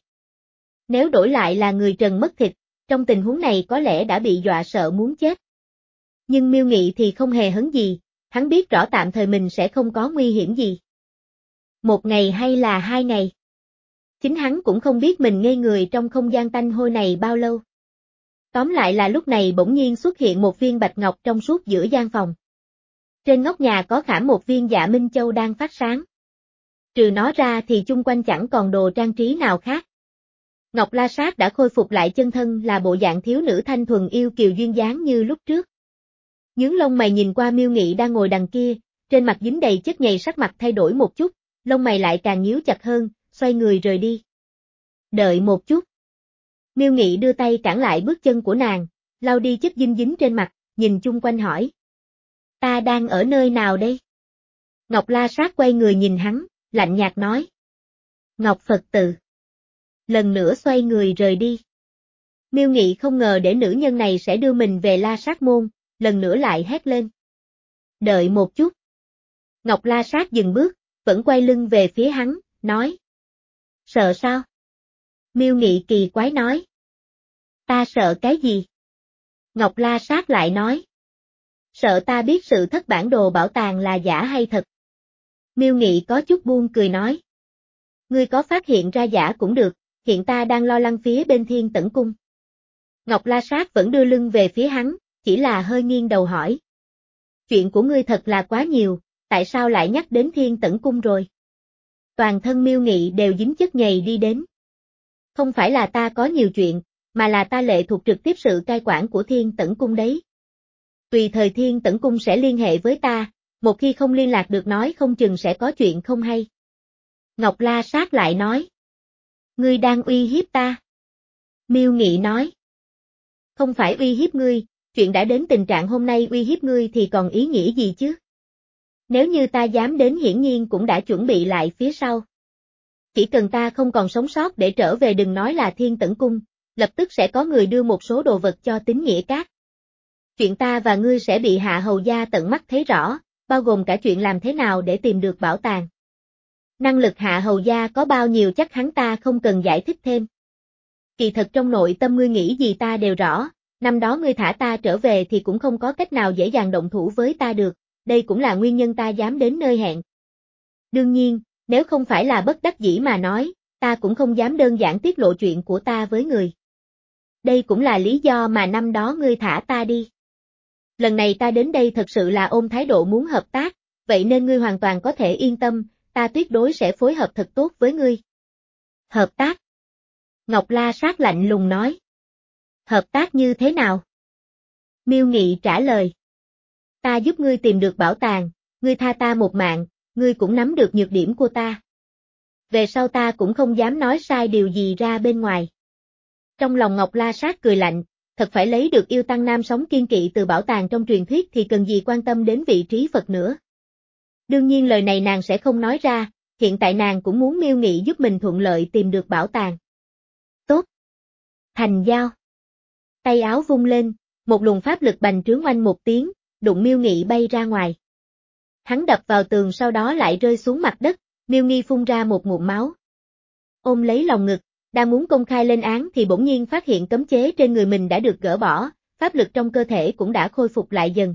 Nếu đổi lại là người trần mất thịt, trong tình huống này có lẽ đã bị dọa sợ muốn chết. Nhưng Miêu Nghị thì không hề hấn gì, hắn biết rõ tạm thời mình sẽ không có nguy hiểm gì. Một ngày hay là hai ngày? Chính hắn cũng không biết mình ngây người trong không gian tanh hôi này bao lâu. Tóm lại là lúc này bỗng nhiên xuất hiện một viên bạch ngọc trong suốt giữa gian phòng. Trên nóc nhà có khảm một viên Dạ Minh Châu đang phát sáng. Trừ nó ra thì chung quanh chẳng còn đồ trang trí nào khác. Ngọc La Sát đã khôi phục lại chân thân là bộ dạng thiếu nữ thanh thuần yêu kiều duyên dáng như lúc trước. Nhướng lông mày nhìn qua Miêu Nghị đang ngồi đằng kia, trên mặt dính đầy chất nhầy, sắc mặt thay đổi một chút, lông mày lại càng nhíu chặt hơn, xoay người rời đi. Đợi một chút. Miêu Nghị đưa tay cản lại bước chân của nàng, lau đi chất dinh dính trên mặt, nhìn chung quanh hỏi. Ta đang ở nơi nào đây? Ngọc La Sát quay người nhìn hắn, lạnh nhạt nói. Ngọc Phật Tự. Lần nữa xoay người rời đi. Miêu Nghị không ngờ để nữ nhân này sẽ đưa mình về La Sát môn, lần nữa lại hét lên. Đợi một chút. Ngọc La Sát dừng bước, vẫn quay lưng về phía hắn, nói. Sợ sao? Miêu Nghị kỳ quái nói. Ta sợ cái gì? Ngọc La Sát lại nói. Sợ ta biết sự thất bản đồ bảo tàng là giả hay thật. Miêu Nghị có chút buông cười nói. Ngươi có phát hiện ra giả cũng được, hiện ta đang lo lắng phía bên Thiên Tẩn Cung. Ngọc La Sát vẫn đưa lưng về phía hắn, chỉ là hơi nghiêng đầu hỏi. Chuyện của ngươi thật là quá nhiều, tại sao lại nhắc đến Thiên Tẩn Cung rồi? Toàn thân Miêu Nghị đều dính chất nhầy đi đến. Không phải là ta có nhiều chuyện, mà là ta lệ thuộc trực tiếp sự cai quản của Thiên Tẩn Cung đấy. Tùy thời Thiên Tẩn Cung sẽ liên hệ với ta, một khi không liên lạc được nói không chừng sẽ có chuyện không hay. Ngọc La Sát lại nói. Ngươi đang uy hiếp ta. Miêu Nghị nói. Không phải uy hiếp ngươi, chuyện đã đến tình trạng hôm nay uy hiếp ngươi thì còn ý nghĩa gì chứ? Nếu như ta dám đến hiển nhiên cũng đã chuẩn bị lại phía sau. Chỉ cần ta không còn sống sót để trở về, đừng nói là Thiên Tẩn Cung, lập tức sẽ có người đưa một số đồ vật cho Tín Nghĩa Các. Chuyện ta và ngươi sẽ bị Hạ Hầu gia tận mắt thấy rõ, bao gồm cả chuyện làm thế nào để tìm được bảo tàng. Năng lực Hạ Hầu gia có bao nhiêu chắc hắn ta không cần giải thích thêm. Kỳ thật trong nội tâm ngươi nghĩ gì ta đều rõ, năm đó ngươi thả ta trở về thì cũng không có cách nào dễ dàng động thủ với ta được, đây cũng là nguyên nhân ta dám đến nơi hẹn. Đương nhiên, nếu không phải là bất đắc dĩ mà nói, ta cũng không dám đơn giản tiết lộ chuyện của ta với người. Đây cũng là lý do mà năm đó ngươi thả ta đi. Lần này ta đến đây thật sự là ôm thái độ muốn hợp tác, vậy nên ngươi hoàn toàn có thể yên tâm, ta tuyệt đối sẽ phối hợp thật tốt với ngươi. Hợp tác? Ngọc La Sát lạnh lùng nói. Hợp tác như thế nào? Miêu Nghị trả lời. Ta giúp ngươi tìm được bảo tàng, ngươi tha ta một mạng, ngươi cũng nắm được nhược điểm của ta. Về sau ta cũng không dám nói sai điều gì ra bên ngoài. Trong lòng Ngọc La Sát cười lạnh, thật phải lấy được yêu tăng nam sống kiên kỵ từ bảo tàng trong truyền thuyết thì cần gì quan tâm đến vị trí Phật nữa. Đương nhiên lời này nàng sẽ không nói ra, hiện tại nàng cũng muốn Miêu Nghị giúp mình thuận lợi tìm được bảo tàng. Tốt. Thành giao. Tay áo vung lên, một luồng pháp lực bành trướng oanh một tiếng, đụng Miêu Nghị bay ra ngoài. hắn đập vào tường sau đó lại rơi xuống mặt đất, Miêu Nghi phun ra một ngụm máu. Ôm lấy lòng ngực, đang muốn công khai lên án thì bỗng nhiên phát hiện cấm chế trên người mình đã được gỡ bỏ, pháp lực trong cơ thể cũng đã khôi phục lại dần.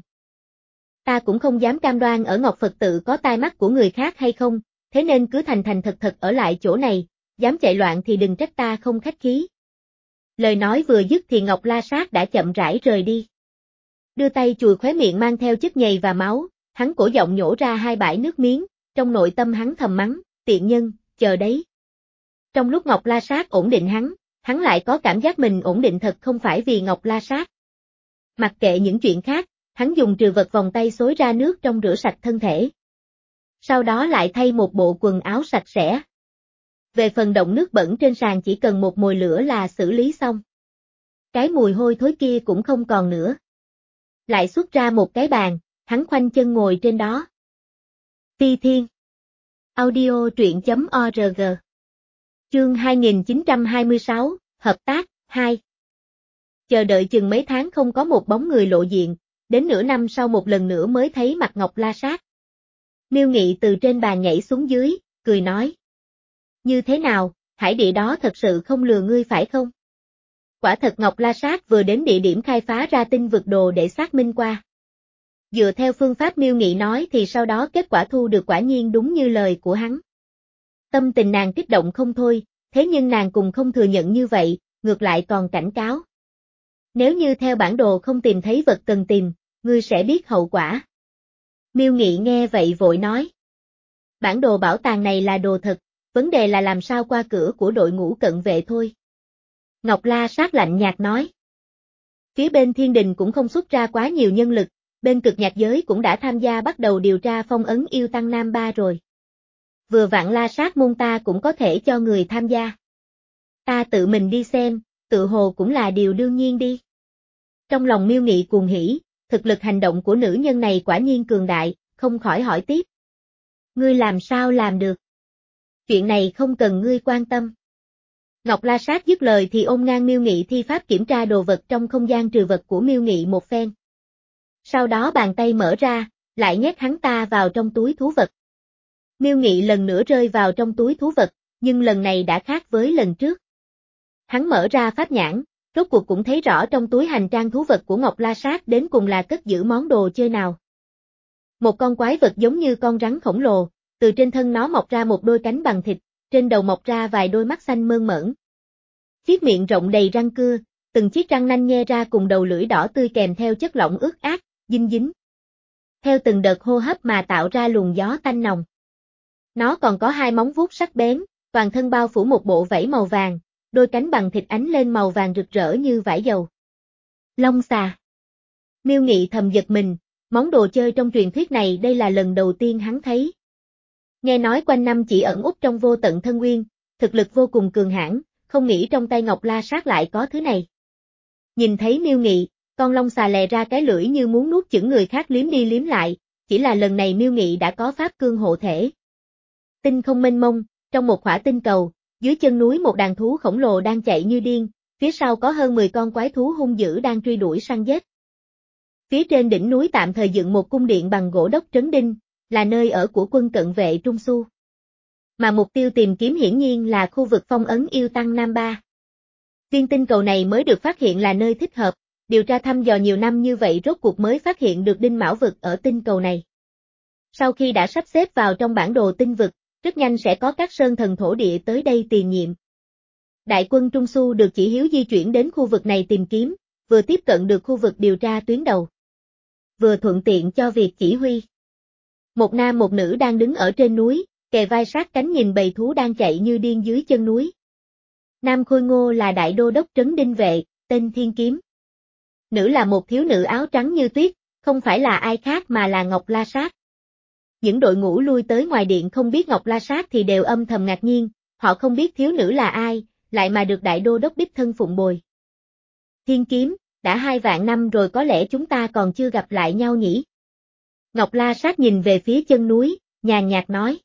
Ta cũng không dám cam đoan ở Ngọc Phật tự có tai mắt của người khác hay không, thế nên cứ thành thành thật thật ở lại chỗ này, dám chạy loạn thì đừng trách ta không khách khí. Lời nói vừa dứt thì Ngọc La Sát đã chậm rãi rời đi. Đưa tay chùi khóe miệng mang theo chất nhầy và máu, hắn cổ giọng nhổ ra hai bãi nước miếng, trong nội tâm hắn thầm mắng, tiện nhân, chờ đấy. Trong lúc Ngọc La Sát ổn định hắn, hắn lại có cảm giác mình ổn định thật không phải vì Ngọc La Sát. Mặc kệ những chuyện khác, hắn dùng trừ vật vòng tay xối ra nước trong rửa sạch thân thể. Sau đó lại thay một bộ quần áo sạch sẽ. Về phần động nước bẩn trên sàn chỉ cần một mồi lửa là xử lý xong. Cái mùi hôi thối kia cũng không còn nữa. Lại xuất ra một cái bàn, hắn khoanh chân ngồi trên đó. Phi Thiên Audio truyện.org Chương hai nghìn chín trăm hai mươi sáu, Hợp tác, hai. Chờ đợi chừng mấy tháng không có một bóng người lộ diện, đến nửa năm sau một lần nữa mới thấy mặt Ngọc La Sát. Miêu Nghị từ trên bàn nhảy xuống dưới, cười nói. Như thế nào, hải địa đó thật sự không lừa ngươi phải không? Quả thật Ngọc La Sát vừa đến địa điểm khai phá ra tinh vực đồ để xác minh qua. Dựa theo phương pháp Miêu Nghị nói thì sau đó kết quả thu được quả nhiên đúng như lời của hắn. Tâm tình nàng kích động không thôi, thế nhưng nàng cùng không thừa nhận như vậy, ngược lại còn cảnh cáo. Nếu như theo bản đồ không tìm thấy vật cần tìm, ngươi sẽ biết hậu quả. Miêu Nghị nghe vậy vội nói. Bản đồ bảo tàng này là đồ thật, vấn đề là làm sao qua cửa của đội ngũ cận vệ thôi. Ngọc La Sát lạnh nhạt nói. Phía bên Thiên Đình cũng không xuất ra quá nhiều nhân lực, bên cực nhạc giới cũng đã tham gia bắt đầu điều tra phong ấn yêu tăng Nam Ba rồi. Vừa vặn La Sát môn ta cũng có thể cho người tham gia. Ta tự mình đi xem, tự hồ cũng là điều đương nhiên đi. Trong lòng Miêu Nghị cuồng hỉ, thực lực hành động của nữ nhân này quả nhiên cường đại, không khỏi hỏi tiếp. Ngươi làm sao làm được? Chuyện này không cần ngươi quan tâm. Ngọc La Sát dứt lời thì ôm ngang Miêu Nghị thi pháp kiểm tra đồ vật trong không gian trừ vật của Miêu Nghị một phen. Sau đó bàn tay mở ra, lại nhét hắn ta vào trong túi thú vật. Miêu Nghị lần nữa rơi vào trong túi thú vật, nhưng lần này đã khác với lần trước. Hắn mở ra pháp nhãn, rốt cuộc cũng thấy rõ trong túi hành trang thú vật của Ngọc La Sát đến cùng là cất giữ món đồ chơi nào. Một con quái vật giống như con rắn khổng lồ, từ trên thân nó mọc ra một đôi cánh bằng thịt, trên đầu mọc ra vài đôi mắt xanh mơn mởn. Chiếc miệng rộng đầy răng cưa, từng chiếc răng nanh nhe ra cùng đầu lưỡi đỏ tươi kèm theo chất lỏng ướt át, dinh dính. Theo từng đợt hô hấp mà tạo ra luồng gió tanh nồng. Nó còn có hai móng vuốt sắc bén, toàn thân bao phủ một bộ vảy màu vàng, đôi cánh bằng thịt ánh lên màu vàng rực rỡ như vải dầu. Long xà. Miêu Nghị thầm giật mình, món đồ chơi trong truyền thuyết này đây là lần đầu tiên hắn thấy. Nghe nói quanh năm chỉ ẩn út trong vô tận thân nguyên, thực lực vô cùng cường hãn, không nghĩ trong tay Ngọc La Sát lại có thứ này. Nhìn thấy Miêu Nghị, con long xà lè ra cái lưỡi như muốn nuốt chửng người khác liếm đi liếm lại, chỉ là lần này Miêu Nghị đã có pháp cương hộ thể. Tinh không mênh mông, trong một khỏa tinh cầu, dưới chân núi một đàn thú khổng lồ đang chạy như điên, phía sau có hơn mười con quái thú hung dữ đang truy đuổi săn giết. Phía trên đỉnh núi tạm thời dựng một cung điện bằng gỗ đốc trấn đinh, là nơi ở của quân cận vệ Trung Su. Mà mục tiêu tìm kiếm hiển nhiên là khu vực phong ấn yêu tăng Nam Ba. Viên tinh cầu này mới được phát hiện là nơi thích hợp, điều tra thăm dò nhiều năm như vậy rốt cuộc mới phát hiện được đinh mão vực ở tinh cầu này. Sau khi đã sắp xếp vào trong bản đồ tinh vực, rất nhanh sẽ có các sơn thần thổ địa tới đây tiền nhiệm. Đại quân Trung Su được chỉ hiếu di chuyển đến khu vực này tìm kiếm, vừa tiếp cận được khu vực điều tra tuyến đầu. Vừa thuận tiện cho việc chỉ huy. Một nam một nữ đang đứng ở trên núi, kề vai sát cánh nhìn bầy thú đang chạy như điên dưới chân núi. Nam khôi ngô là đại đô đốc trấn đinh vệ, tên Thiên Kiếm. Nữ là một thiếu nữ áo trắng như tuyết, không phải là ai khác mà là Ngọc La Sát. Những đội ngũ lui tới ngoài điện không biết Ngọc La Sát thì đều âm thầm ngạc nhiên, họ không biết thiếu nữ là ai, lại mà được đại đô đốc đích thân phụng bồi. Thiên Kiếm, đã hai vạn năm rồi có lẽ chúng ta còn chưa gặp lại nhau nhỉ? Ngọc La Sát nhìn về phía chân núi, nhàn nhạt nói.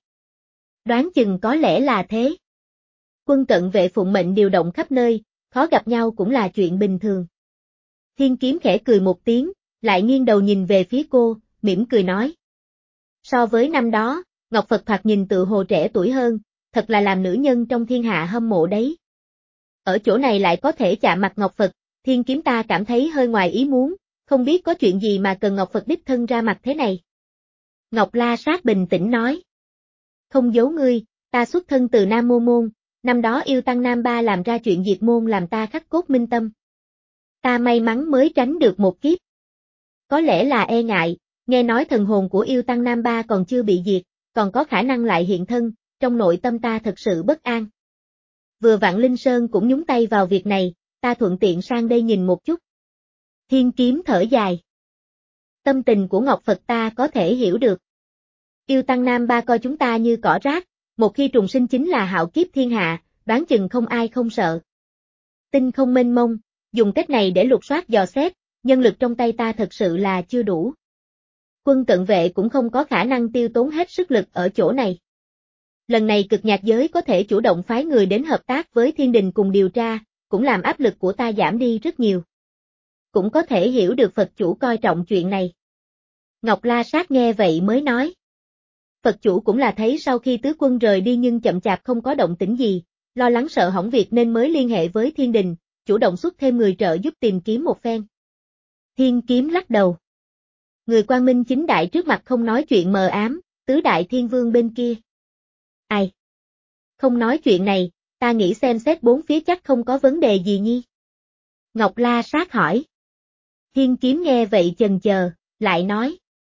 Đoán chừng có lẽ là thế. Quân cận vệ phụng mệnh điều động khắp nơi, khó gặp nhau cũng là chuyện bình thường. Thiên Kiếm khẽ cười một tiếng, lại nghiêng đầu nhìn về phía cô, mỉm cười nói. So với năm đó, Ngọc Phật thoạt nhìn tự hồ trẻ tuổi hơn, thật là làm nữ nhân trong thiên hạ hâm mộ đấy. Ở chỗ này lại có thể chạm mặt Ngọc Phật, Thiên Kiếm ta cảm thấy hơi ngoài ý muốn, không biết có chuyện gì mà cần Ngọc Phật đích thân ra mặt thế này. Ngọc La Sát bình tĩnh nói. Không giấu ngươi, ta xuất thân từ Nam Mô Môn, năm đó yêu tăng Nam Ba làm ra chuyện diệt môn làm ta khắc cốt minh tâm. Ta may mắn mới tránh được một kiếp. Có lẽ là e ngại, nghe nói thần hồn của yêu tăng Nam Ba còn chưa bị diệt, còn có khả năng lại hiện thân, trong nội tâm ta thật sự bất an. Vừa vặn Linh Sơn cũng nhúng tay vào việc này, ta thuận tiện sang đây nhìn một chút. Thiên Kiếm thở dài. Tâm tình của Ngọc Phật ta có thể hiểu được. Yêu tăng Nam Ba coi chúng ta như cỏ rác, một khi trùng sinh chính là hạo kiếp thiên hạ, đoán chừng không ai không sợ. Tinh không mênh mông, dùng cách này để lục soát dò xét, nhân lực trong tay ta thật sự là chưa đủ. Quân cận vệ cũng không có khả năng tiêu tốn hết sức lực ở chỗ này. Lần này cực nhạc giới có thể chủ động phái người đến hợp tác với thiên đình cùng điều tra, cũng làm áp lực của ta giảm đi rất nhiều. Cũng có thể hiểu được Phật chủ coi trọng chuyện này. Ngọc La Sát nghe vậy mới nói. Phật chủ cũng là thấy sau khi tứ quân rời đi nhưng chậm chạp không có động tĩnh gì, lo lắng sợ hỏng việc nên mới liên hệ với thiên đình, chủ động xuất thêm người trợ giúp tìm kiếm một phen. Thiên Kiếm lắc đầu. Người quang minh chính đại trước mặt không nói chuyện mờ ám, tứ đại thiên vương bên kia. Ai? Không nói chuyện này, ta nghĩ xem xét bốn phía chắc không có vấn đề gì nhi. Ngọc La Sát hỏi. Thiên Kiếm nghe vậy chần chờ, lại nói.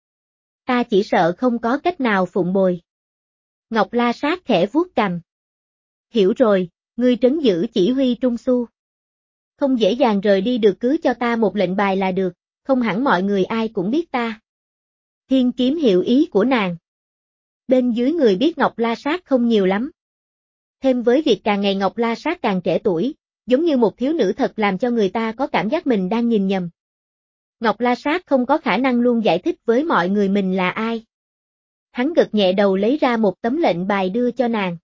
Ta chỉ sợ không có cách nào phụng bồi. Ngọc La Sát khẽ vuốt cằm. Hiểu rồi, ngươi trấn giữ chỉ huy trung su. Không dễ dàng rời đi được, cứ cho ta một lệnh bài là được, không hẳn mọi người ai cũng biết ta. Thiên Kiếm hiểu ý của nàng. Bên dưới người biết Ngọc La Sát không nhiều lắm. Thêm với việc càng ngày Ngọc La Sát càng trẻ tuổi, giống như một thiếu nữ thật làm cho người ta có cảm giác mình đang nhìn nhầm. Ngọc La Sát không có khả năng luôn giải thích với mọi người mình là ai. Hắn gật nhẹ đầu lấy ra một tấm lệnh bài đưa cho nàng.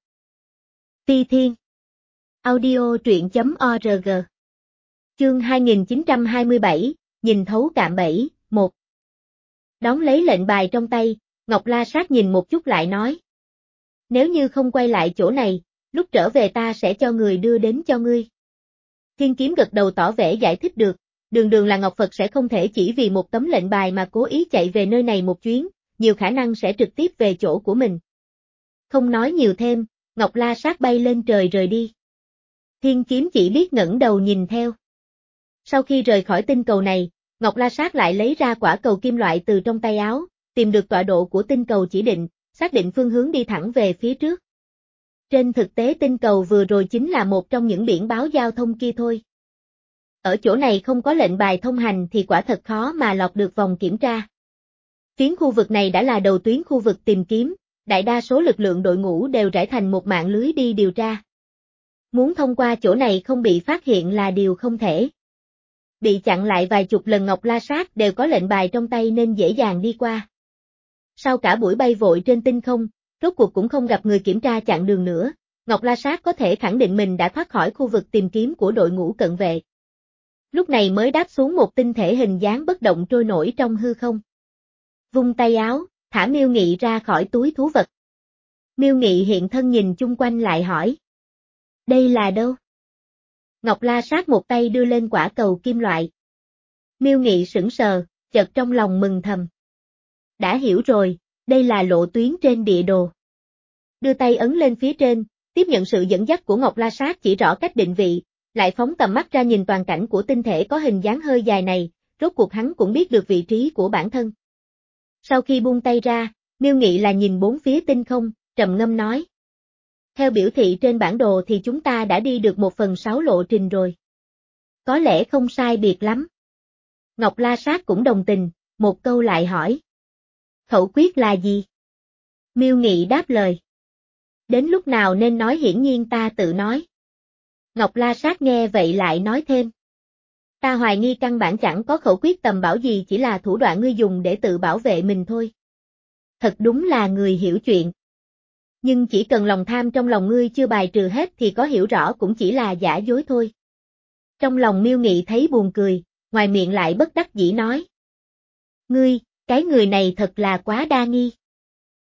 Phi Thiên. Audio truyện.org. Chương hai nghìn chín trăm hai mươi bảy, nhìn thấu cạm bẫy, một. Đón lấy lệnh bài trong tay, Ngọc La Sát nhìn một chút lại nói. Nếu như không quay lại chỗ này, lúc trở về ta sẽ cho người đưa đến cho ngươi. Thiên Kiếm gật đầu tỏ vẻ giải thích được, đường đường là Ngọc Phật sẽ không thể chỉ vì một tấm lệnh bài mà cố ý chạy về nơi này một chuyến, nhiều khả năng sẽ trực tiếp về chỗ của mình. Không nói nhiều thêm, Ngọc La Sát bay lên trời rời đi. Thiên Kiếm chỉ biết ngẩng đầu nhìn theo. Sau khi rời khỏi tinh cầu này, Ngọc La Sát lại lấy ra quả cầu kim loại từ trong tay áo, tìm được tọa độ của tinh cầu chỉ định, xác định phương hướng đi thẳng về phía trước. Trên thực tế tinh cầu vừa rồi chính là một trong những biển báo giao thông kia thôi. Ở chỗ này không có lệnh bài thông hành thì quả thật khó mà lọt được vòng kiểm tra. Phiến khu vực này đã là đầu tuyến khu vực tìm kiếm, đại đa số lực lượng đội ngũ đều rải thành một mạng lưới đi điều tra. Muốn thông qua chỗ này không bị phát hiện là điều không thể. Bị chặn lại vài chục lần Ngọc La Sát đều có lệnh bài trong tay nên dễ dàng đi qua. Sau cả buổi bay vội trên tinh không, rốt cuộc cũng không gặp người kiểm tra chặn đường nữa, Ngọc La Sát có thể khẳng định mình đã thoát khỏi khu vực tìm kiếm của đội ngũ cận vệ. Lúc này mới đáp xuống một tinh thể hình dáng bất động trôi nổi trong hư không. Vung tay áo, thả Miêu Nghị ra khỏi túi thú vật. Miêu Nghị hiện thân nhìn chung quanh lại hỏi. Đây là đâu? Ngọc La Sát một tay đưa lên quả cầu kim loại. Miêu Nghị sững sờ, chợt trong lòng mừng thầm. Đã hiểu rồi, đây là lộ tuyến trên địa đồ. Đưa tay ấn lên phía trên, tiếp nhận sự dẫn dắt của Ngọc La Sát chỉ rõ cách định vị, lại phóng tầm mắt ra nhìn toàn cảnh của tinh thể có hình dáng hơi dài này, rốt cuộc hắn cũng biết được vị trí của bản thân. Sau khi buông tay ra, Miêu Nghị là nhìn bốn phía tinh không, trầm ngâm nói. Theo biểu thị trên bản đồ thì chúng ta đã đi được một phần sáu lộ trình rồi. Có lẽ không sai biệt lắm. Ngọc La Sát cũng đồng tình, một câu lại hỏi. Khẩu quyết là gì? Miêu Nghị đáp lời. Đến lúc nào nên nói hiển nhiên ta tự nói. Ngọc La Sát nghe vậy lại nói thêm. Ta hoài nghi căn bản chẳng có khẩu quyết tầm bảo gì, chỉ là thủ đoạn ngươi dùng để tự bảo vệ mình thôi. Thật đúng là người hiểu chuyện. Nhưng chỉ cần lòng tham trong lòng ngươi chưa bài trừ hết thì có hiểu rõ cũng chỉ là giả dối thôi. Trong lòng Miêu Nghị thấy buồn cười, ngoài miệng lại bất đắc dĩ nói. Ngươi, cái người này thật là quá đa nghi.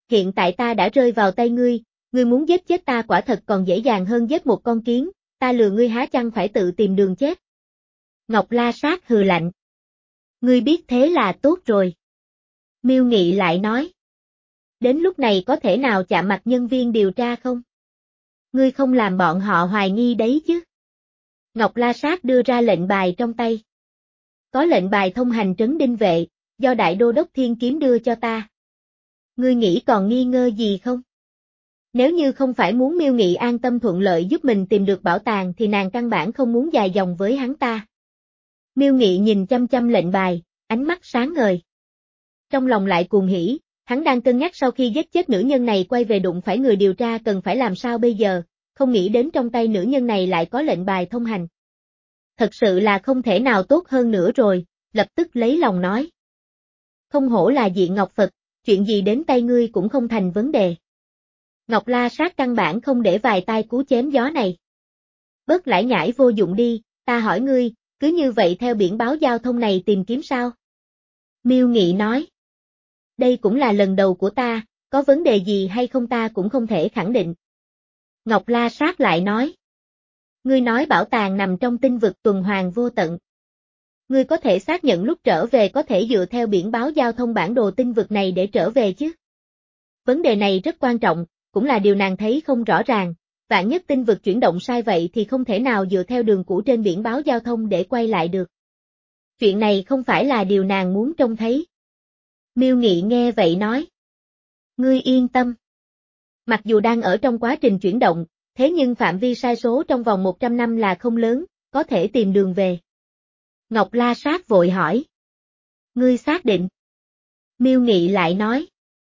Hiện tại ta đã rơi vào tay ngươi, ngươi muốn giết chết ta quả thật còn dễ dàng hơn giết một con kiến, ta lừa ngươi há chăng phải tự tìm đường chết. Ngọc La Sát hừ lạnh. Ngươi biết thế là tốt rồi. Miêu Nghị lại nói. Đến lúc này có thể nào chạm mặt nhân viên điều tra không? Ngươi không làm bọn họ hoài nghi đấy chứ? Ngọc La Sát đưa ra lệnh bài trong tay. Có lệnh bài thông hành trấn Đinh Vệ, do Đại Đô Đốc Thiên Kiếm đưa cho ta. Ngươi nghĩ còn nghi ngờ gì không? Nếu như không phải muốn Miêu Nghị an tâm thuận lợi giúp mình tìm được bảo tàng thì nàng căn bản không muốn dài dòng với hắn ta. Miêu Nghị nhìn chăm chăm lệnh bài, ánh mắt sáng ngời. Trong lòng lại cuồng hỉ, hắn đang cân nhắc sau khi giết chết nữ nhân này quay về đụng phải người điều tra cần phải làm sao bây giờ, không nghĩ đến trong tay nữ nhân này lại có lệnh bài thông hành. Thật sự là không thể nào tốt hơn nữa rồi, lập tức lấy lòng nói. Không hổ là Diện Ngọc Phật, chuyện gì đến tay ngươi cũng không thành vấn đề. Ngọc La Sát căn bản không để vài tai cú chém gió này. Bớt lải nhải vô dụng đi, ta hỏi ngươi, cứ như vậy theo biển báo giao thông này tìm kiếm sao? Miêu Nghị nói. Đây cũng là lần đầu của ta, có vấn đề gì hay không ta cũng không thể khẳng định. Ngọc La Sát lại nói. Ngươi nói bảo tàng nằm trong tinh vực tuần hoàn vô tận. Ngươi có thể xác nhận lúc trở về có thể dựa theo biển báo giao thông bản đồ tinh vực này để trở về chứ? Vấn đề này rất quan trọng, cũng là điều nàng thấy không rõ ràng, vạn nhất tinh vực chuyển động sai vậy thì không thể nào dựa theo đường cũ trên biển báo giao thông để quay lại được. Chuyện này không phải là điều nàng muốn trông thấy. Miêu Nghị nghe vậy nói. Ngươi yên tâm. Mặc dù đang ở trong quá trình chuyển động, thế nhưng phạm vi sai số trong vòng một trăm năm là không lớn, có thể tìm đường về. Ngọc La Sát vội hỏi. Ngươi xác định. Miêu Nghị lại nói.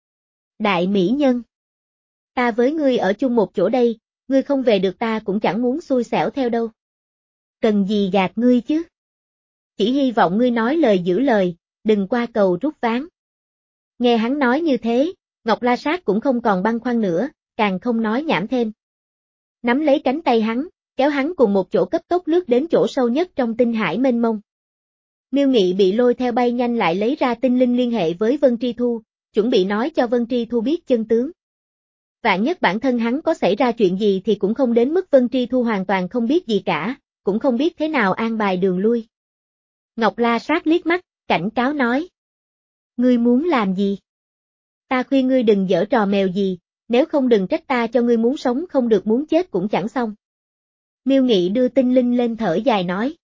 Đại mỹ nhân. Ta với ngươi ở chung một chỗ đây, ngươi không về được ta cũng chẳng muốn xui xẻo theo đâu. Cần gì gạt ngươi chứ? Chỉ hy vọng ngươi nói lời giữ lời, đừng qua cầu rút ván. Nghe hắn nói như thế, Ngọc La Sát cũng không còn băn khoăn nữa, càng không nói nhảm thêm. Nắm lấy cánh tay hắn, kéo hắn cùng một chỗ cấp tốc lướt đến chỗ sâu nhất trong tinh hải mênh mông. Miêu Nghị bị lôi theo bay nhanh lại lấy ra tinh linh liên hệ với Vân Tri Thu, chuẩn bị nói cho Vân Tri Thu biết chân tướng. Vạn nhất bản thân hắn có xảy ra chuyện gì thì cũng không đến mức Vân Tri Thu hoàn toàn không biết gì cả, cũng không biết thế nào an bài đường lui. Ngọc La Sát liếc mắt, cảnh cáo nói. Ngươi muốn làm gì? Ta khuyên ngươi đừng giở trò mèo gì, nếu không đừng trách ta cho ngươi muốn sống không được muốn chết cũng chẳng xong. Miêu Nghị đưa tinh linh lên thở dài nói.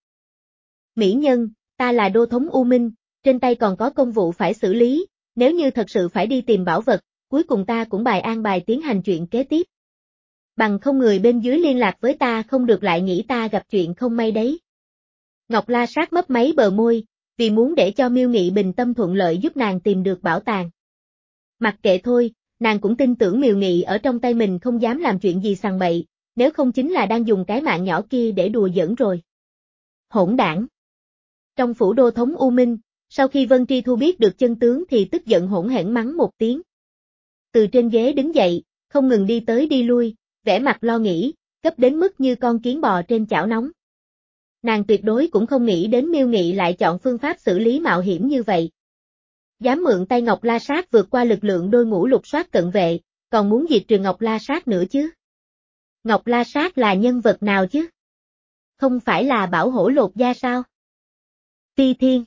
Mỹ nhân, ta là đô thống U Minh, trên tay còn có công vụ phải xử lý, nếu như thật sự phải đi tìm bảo vật, cuối cùng ta cũng bài an bài tiến hành chuyện kế tiếp. Bằng không người bên dưới liên lạc với ta không được lại nghĩ ta gặp chuyện không may đấy. Ngọc La Sát mấp máy bờ môi, vì muốn để cho Miêu Nghị bình tâm thuận lợi giúp nàng tìm được bảo tàng. Mặc kệ thôi, nàng cũng tin tưởng Miêu Nghị ở trong tay mình không dám làm chuyện gì sằng bậy, nếu không chính là đang dùng cái mạng nhỏ kia để đùa giỡn rồi. Hỗn đảng. Trong phủ đô thống U Minh, sau khi Vân Tri Thu biết được chân tướng thì tức giận hỗn hển mắng một tiếng. Từ trên ghế đứng dậy, không ngừng đi tới đi lui, vẻ mặt lo nghĩ, gấp đến mức như con kiến bò trên chảo nóng. Nàng tuyệt đối cũng không nghĩ đến Miêu Nghị lại chọn phương pháp xử lý mạo hiểm như vậy. Dám mượn tay Ngọc La Sát vượt qua lực lượng đôi ngũ lục soát cận vệ, còn muốn diệt trừ Ngọc La Sát nữa chứ. Ngọc La Sát là nhân vật nào chứ? Không phải là bảo hổ lột da sao? Phi Thiên.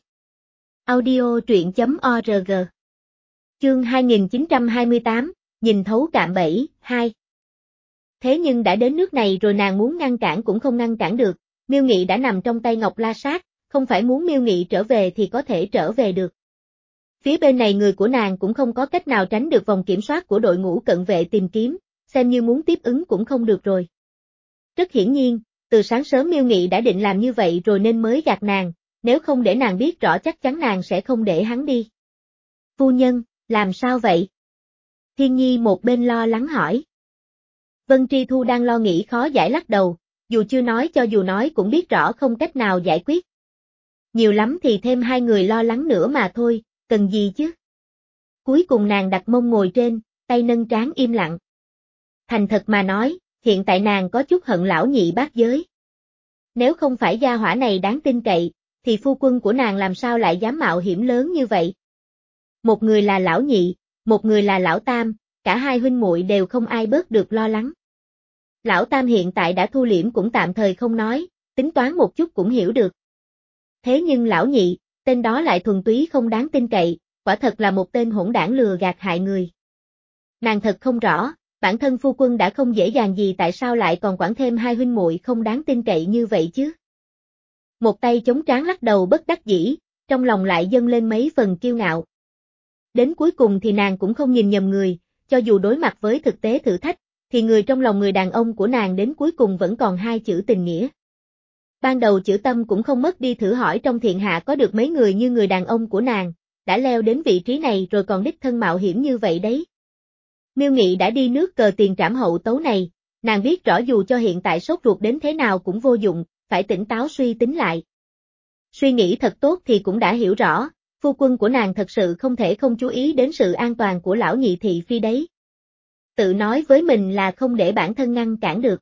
Audio truyện.org. Chương hai nghìn chín trăm hai mươi tám, nhìn thấu cạm bẫy, hai. Thế nhưng đã đến nước này rồi nàng muốn ngăn cản cũng không ngăn cản được, Miêu Nghị đã nằm trong tay Ngọc La Sát, không phải muốn Miêu Nghị trở về thì có thể trở về được. Phía bên này người của nàng cũng không có cách nào tránh được vòng kiểm soát của đội ngũ cận vệ tìm kiếm, xem như muốn tiếp ứng cũng không được rồi. Rất hiển nhiên, từ sáng sớm Miêu Nghị đã định làm như vậy rồi nên mới gạt nàng, nếu không để nàng biết rõ chắc chắn nàng sẽ không để hắn đi. Phu nhân, làm sao vậy? Thiên Nhi một bên lo lắng hỏi. Vân Tri Thu đang lo nghĩ khó giải lắc đầu, dù chưa nói cho dù nói cũng biết rõ không cách nào giải quyết. Nhiều lắm thì thêm hai người lo lắng nữa mà thôi, cần gì chứ? Cuối cùng nàng đặt mông ngồi trên, tay nâng trán im lặng. Thành thật mà nói, hiện tại nàng có chút hận lão nhị bát giới. Nếu không phải gia hỏa này đáng tin cậy, thì phu quân của nàng làm sao lại dám mạo hiểm lớn như vậy? Một người là lão nhị, một người là lão tam, cả hai huynh muội đều không ai bớt được lo lắng. Lão Tam hiện tại đã thu liễm cũng tạm thời không nói, tính toán một chút cũng hiểu được. Thế nhưng lão Nhị, tên đó lại thuần túy không đáng tin cậy, quả thật là một tên hỗn đảng lừa gạt hại người. Nàng thật không rõ, bản thân phu quân đã không dễ dàng gì tại sao lại còn quản thêm hai huynh muội không đáng tin cậy như vậy chứ. Một tay chống trán lắc đầu bất đắc dĩ, trong lòng lại dâng lên mấy phần kiêu ngạo. Đến cuối cùng thì nàng cũng không nhìn nhầm người, cho dù đối mặt với thực tế thử thách, thì người trong lòng người đàn ông của nàng đến cuối cùng vẫn còn hai chữ tình nghĩa. Ban đầu Chữ Tâm cũng không mất đi thử hỏi trong thiên hạ có được mấy người như người đàn ông của nàng, đã leo đến vị trí này rồi còn đích thân mạo hiểm như vậy đấy. Miêu Nghị đã đi nước cờ tiền trảm hậu tấu này, nàng biết rõ dù cho hiện tại sốt ruột đến thế nào cũng vô dụng, phải tỉnh táo suy tính lại. Suy nghĩ thật tốt thì cũng đã hiểu rõ, phu quân của nàng thật sự không thể không chú ý đến sự an toàn của lão Nhị thị phi đấy. Tự nói với mình là không để bản thân ngăn cản được.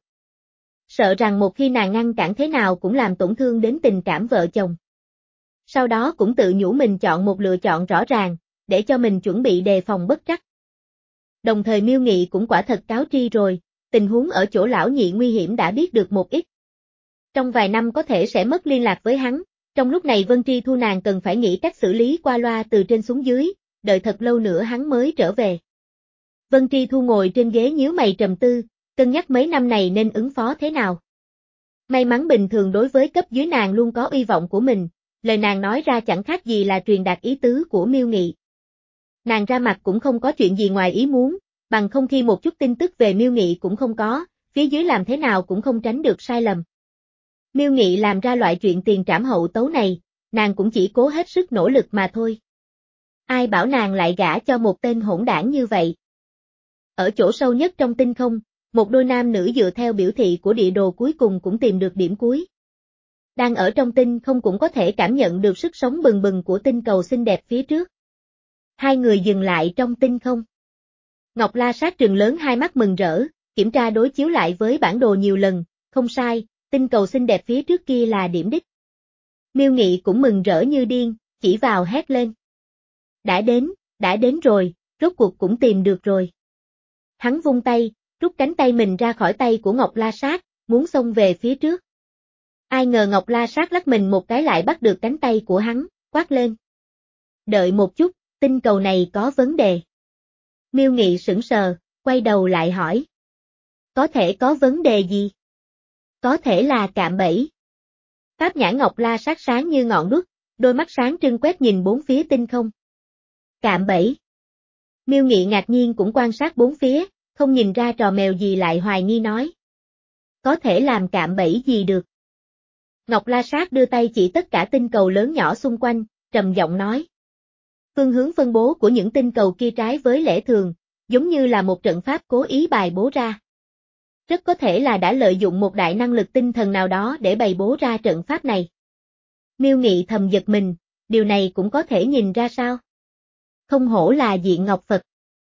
Sợ rằng một khi nàng ngăn cản thế nào cũng làm tổn thương đến tình cảm vợ chồng. Sau đó cũng tự nhủ mình chọn một lựa chọn rõ ràng, để cho mình chuẩn bị đề phòng bất trắc. Đồng thời Miêu Nghị cũng quả thật cáo tri rồi, tình huống ở chỗ lão Nhị nguy hiểm đã biết được một ít. Trong vài năm có thể sẽ mất liên lạc với hắn, trong lúc này Vân Tri Thu nàng cần phải nghĩ cách xử lý qua loa từ trên xuống dưới, đợi thật lâu nữa hắn mới trở về. Vân Tri Thu ngồi trên ghế nhíu mày trầm tư, cân nhắc mấy năm này nên ứng phó thế nào. May mắn bình thường đối với cấp dưới nàng luôn có uy vọng của mình, lời nàng nói ra chẳng khác gì là truyền đạt ý tứ của Miêu Nghị. Nàng ra mặt cũng không có chuyện gì ngoài ý muốn, bằng không khi một chút tin tức về Miêu Nghị cũng không có, phía dưới làm thế nào cũng không tránh được sai lầm. Miêu Nghị làm ra loại chuyện tiền trảm hậu tấu này, nàng cũng chỉ cố hết sức nỗ lực mà thôi. Ai bảo nàng lại gả cho một tên hỗn đảng như vậy. Ở chỗ sâu nhất trong tinh không, một đôi nam nữ dựa theo biểu thị của địa đồ cuối cùng cũng tìm được điểm cuối. Đang ở trong tinh không cũng có thể cảm nhận được sức sống bừng bừng của tinh cầu xinh đẹp phía trước. Hai người dừng lại trong tinh không. Ngọc La Sát trừng lớn hai mắt mừng rỡ, kiểm tra đối chiếu lại với bản đồ nhiều lần, không sai, tinh cầu xinh đẹp phía trước kia là điểm đích. Miêu Nghị cũng mừng rỡ như điên, chỉ vào hét lên. Đã đến, đã đến rồi, rốt cuộc cũng tìm được rồi. Hắn vung tay, rút cánh tay mình ra khỏi tay của Ngọc La Sát, muốn xông về phía trước. Ai ngờ Ngọc La Sát lắc mình một cái lại bắt được cánh tay của hắn, quát lên. Đợi một chút, tinh cầu này có vấn đề. Miêu Nghị sững sờ, quay đầu lại hỏi. Có thể có vấn đề gì? Có thể là cạm bẫy. Pháp nhãn Ngọc La Sát sáng như ngọn đuốc, đôi mắt sáng trưng quét nhìn bốn phía tinh không. Cạm bẫy. Miêu Nghị ngạc nhiên cũng quan sát bốn phía, không nhìn ra trò mèo gì lại hoài nghi nói. Có thể làm cạm bẫy gì được? Ngọc La Sát đưa tay chỉ tất cả tinh cầu lớn nhỏ xung quanh, trầm giọng nói. Phương hướng phân bố của những tinh cầu kia trái với lẽ thường, giống như là một trận pháp cố ý bài bố ra. Rất có thể là đã lợi dụng một đại năng lực tinh thần nào đó để bày bố ra trận pháp này. Miêu Nghị thầm giật mình, điều này cũng có thể nhìn ra sao? Không hổ là diện Ngọc Phật.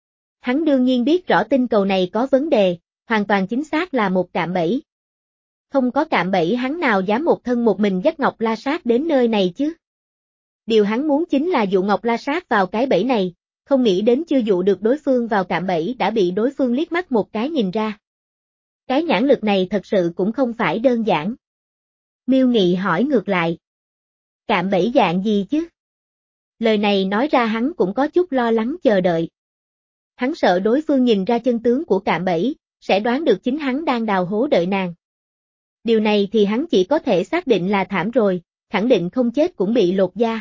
Hắn đương nhiên biết rõ tinh cầu này có vấn đề, hoàn toàn chính xác là một cạm bẫy. Không có cạm bẫy hắn nào dám một thân một mình dắt Ngọc La Sát đến nơi này chứ. Điều hắn muốn chính là dụ Ngọc La Sát vào cái bẫy này, không nghĩ đến chưa dụ được đối phương vào cạm bẫy đã bị đối phương liếc mắt một cái nhìn ra. Cái nhãn lực này thật sự cũng không phải đơn giản. Miêu Nghị hỏi ngược lại. Cạm bẫy dạng gì chứ? Lời này nói ra hắn cũng có chút lo lắng chờ đợi. Hắn sợ đối phương nhìn ra chân tướng của cạm bẫy, sẽ đoán được chính hắn đang đào hố đợi nàng. Điều này thì hắn chỉ có thể xác định là thảm rồi, khẳng định không chết cũng bị lột da.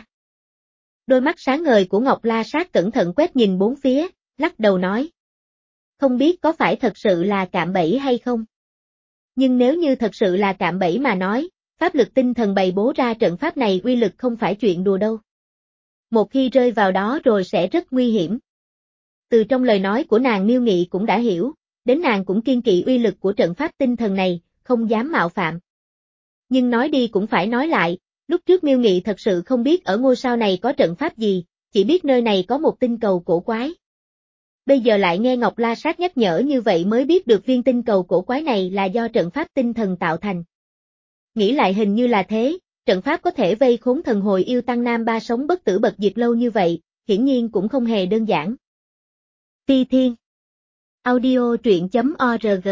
Đôi mắt sáng ngời của Ngọc La Sát cẩn thận quét nhìn bốn phía, lắc đầu nói. Không biết có phải thật sự là cạm bẫy hay không? Nhưng nếu như thật sự là cạm bẫy mà nói, pháp lực tinh thần bày bố ra trận pháp này uy lực không phải chuyện đùa đâu. Một khi rơi vào đó rồi sẽ rất nguy hiểm. Từ trong lời nói của nàng Miêu Nghị cũng đã hiểu, đến nàng cũng kiên kỵ uy lực của trận pháp tinh thần này, không dám mạo phạm. Nhưng nói đi cũng phải nói lại, lúc trước Miêu Nghị thật sự không biết ở ngôi sao này có trận pháp gì, chỉ biết nơi này có một tinh cầu cổ quái. Bây giờ lại nghe Ngọc La Sát nhắc nhở như vậy mới biết được viên tinh cầu cổ quái này là do trận pháp tinh thần tạo thành. Nghĩ lại hình như là thế, trận pháp có thể vây khốn thần hồi yêu tăng nam ba sống bất tử bật diệt lâu như vậy, hiển nhiên cũng không hề đơn giản. Phi Thiên Audio truyện chấm org.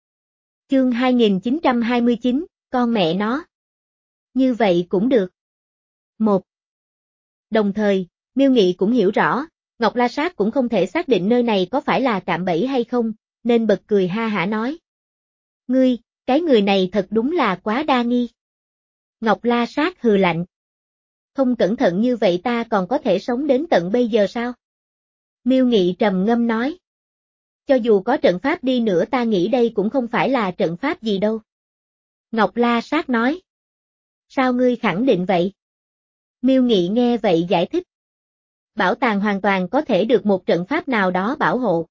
Chương hai nghìn chín trăm hai mươi chín, con mẹ nó. Như vậy cũng được. một. Đồng thời, Miêu Nghị cũng hiểu rõ, Ngọc La Sát cũng không thể xác định nơi này có phải là cạm bẫy hay không, nên bật cười ha hả nói. Ngươi, cái người này thật đúng là quá đa nghi. Ngọc La Sát hừ lạnh. Không cẩn thận như vậy ta còn có thể sống đến tận bây giờ sao? Miêu Nghị trầm ngâm nói. Cho dù có trận pháp đi nữa ta nghĩ đây cũng không phải là trận pháp gì đâu. Ngọc La Sát nói. Sao ngươi khẳng định vậy? Miêu Nghị nghe vậy giải thích. Bảo tàng hoàn toàn có thể được một trận pháp nào đó bảo hộ.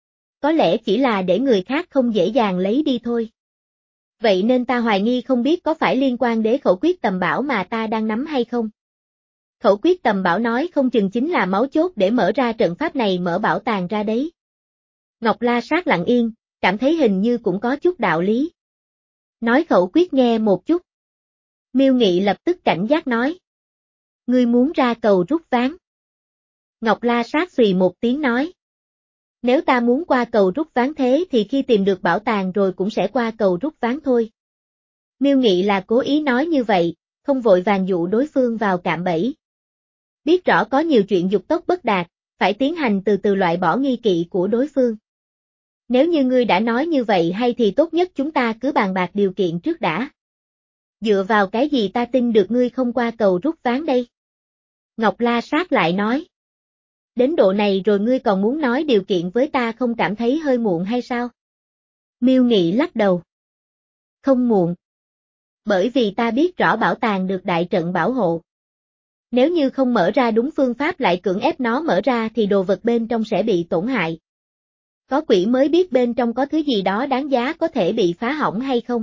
Có lẽ chỉ là để người khác không dễ dàng lấy đi thôi. Vậy nên ta hoài nghi không biết có phải liên quan đến khẩu quyết tầm bảo mà ta đang nắm hay không? Khẩu quyết tầm bảo nói không chừng chính là máu chốt để mở ra trận pháp này mở bảo tàng ra đấy. Ngọc La Sát lặng yên, cảm thấy hình như cũng có chút đạo lý. Nói khẩu quyết nghe một chút. Miêu Nghị lập tức cảnh giác nói. Ngươi muốn ra cầu rút ván. Ngọc La Sát xùy một tiếng nói. Nếu ta muốn qua cầu rút ván thế thì khi tìm được bảo tàng rồi cũng sẽ qua cầu rút ván thôi. Miêu Nghị là cố ý nói như vậy, không vội vàng dụ đối phương vào cạm bẫy. Biết rõ có nhiều chuyện dục tốc bất đạt, phải tiến hành từ từ loại bỏ nghi kỵ của đối phương. Nếu như ngươi đã nói như vậy hay thì tốt nhất chúng ta cứ bàn bạc điều kiện trước đã. Dựa vào cái gì ta tin được ngươi không qua cầu rút ván đây? Ngọc La Sát lại nói. Đến độ này rồi ngươi còn muốn nói điều kiện với ta không cảm thấy hơi muộn hay sao? Miêu Nghị lắc đầu. Không muộn. Bởi vì ta biết rõ bảo tàng được đại trận bảo hộ. Nếu như không mở ra đúng phương pháp lại cưỡng ép nó mở ra thì đồ vật bên trong sẽ bị tổn hại. Có quỷ mới biết bên trong có thứ gì đó đáng giá có thể bị phá hỏng hay không.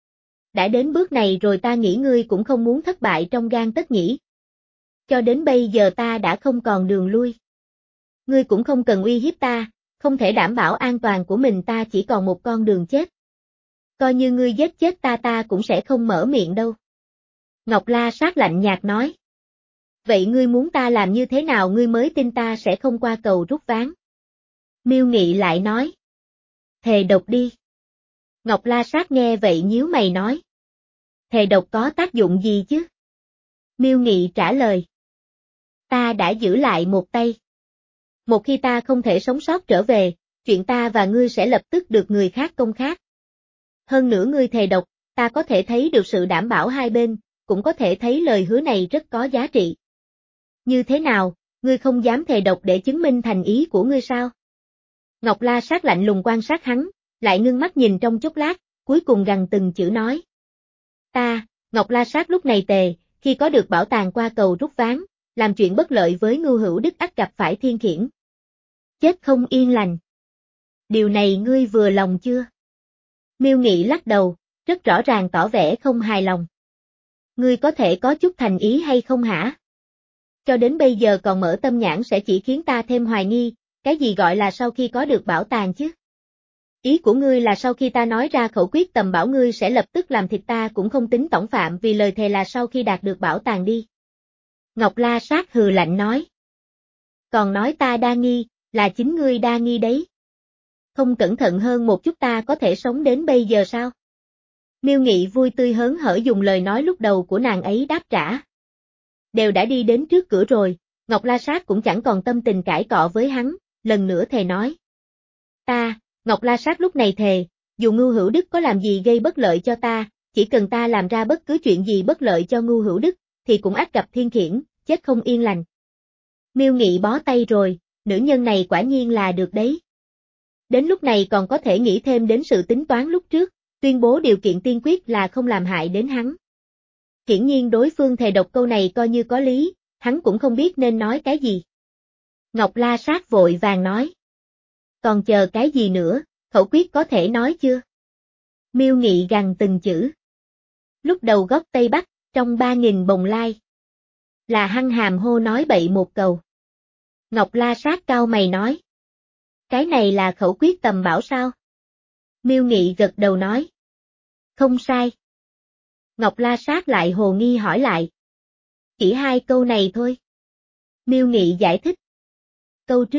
Đã đến bước này rồi ta nghĩ ngươi cũng không muốn thất bại trong gang tấc nhỉ. Cho đến bây giờ ta đã không còn đường lui. Ngươi cũng không cần uy hiếp ta, không thể đảm bảo an toàn của mình ta chỉ còn một con đường chết. Coi như ngươi giết chết ta ta cũng sẽ không mở miệng đâu. Ngọc La Sát lạnh nhạt nói. Vậy ngươi muốn ta làm như thế nào ngươi mới tin ta sẽ không qua cầu rút ván? Miêu Nghị lại nói. Thề độc đi. Ngọc La Sát nghe vậy nhíu mày nói. Thề độc có tác dụng gì chứ? Miêu Nghị trả lời. Ta đã giữ lại một tay. Một khi ta không thể sống sót trở về, chuyện ta và ngươi sẽ lập tức được người khác công khác. Hơn nữa ngươi thề độc, ta có thể thấy được sự đảm bảo hai bên, cũng có thể thấy lời hứa này rất có giá trị. Như thế nào, ngươi không dám thề độc để chứng minh thành ý của ngươi sao? Ngọc La Sát lạnh lùng quan sát hắn, lại ngưng mắt nhìn trong chốc lát, cuối cùng gằn từng chữ nói. Ta, Ngọc La Sát lúc này tề, khi có được bảo tàng qua cầu rút ván, làm chuyện bất lợi với Ngưu Hữu Đức ắt gặp phải thiên khiển. Chết không yên lành. Điều này ngươi vừa lòng chưa? Miêu Nghị lắc đầu, rất rõ ràng tỏ vẻ không hài lòng. Ngươi có thể có chút thành ý hay không hả? Cho đến bây giờ còn mở tâm nhãn sẽ chỉ khiến ta thêm hoài nghi, cái gì gọi là sau khi có được bảo tàng chứ? Ý của ngươi là sau khi ta nói ra khẩu quyết tầm bảo ngươi sẽ lập tức làm thịt ta cũng không tính tổng phạm vì lời thề là sau khi đạt được bảo tàng đi. Ngọc La Sát hừ lạnh nói. Còn nói ta đa nghi, là chính ngươi đa nghi đấy. Không cẩn thận hơn một chút ta có thể sống đến bây giờ sao? Miêu Nghị vui tươi hớn hở dùng lời nói lúc đầu của nàng ấy đáp trả. Đều đã đi đến trước cửa rồi, Ngọc La Sát cũng chẳng còn tâm tình cãi cọ với hắn, lần nữa thề nói. Ta, Ngọc La Sát lúc này thề, dù Ngưu Hữu Đức có làm gì gây bất lợi cho ta, chỉ cần ta làm ra bất cứ chuyện gì bất lợi cho Ngưu Hữu Đức, thì cũng ắt gặp thiên khiển, chết không yên lành. Miêu Nghị bó tay rồi, nữ nhân này quả nhiên là được đấy. Đến lúc này còn có thể nghĩ thêm đến sự tính toán lúc trước, tuyên bố điều kiện tiên quyết là không làm hại đến hắn. Hiển nhiên đối phương thề độc câu này coi như có lý, hắn cũng không biết nên nói cái gì. Ngọc La Sát vội vàng nói. Còn chờ cái gì nữa, khẩu quyết có thể nói chưa? Miêu Nghị gằn từng chữ. Lúc đầu góc Tây Bắc, trong ba nghìn bồng lai. Là hăng hàm hô nói bậy một cầu. Ngọc La Sát cau mày nói. Cái này là khẩu quyết tầm bảo sao? Miêu Nghị gật đầu nói. Không sai. Ngọc La Sát lại hồ nghi hỏi lại. Chỉ hai câu này thôi. Miêu Nghị giải thích. Câu trước,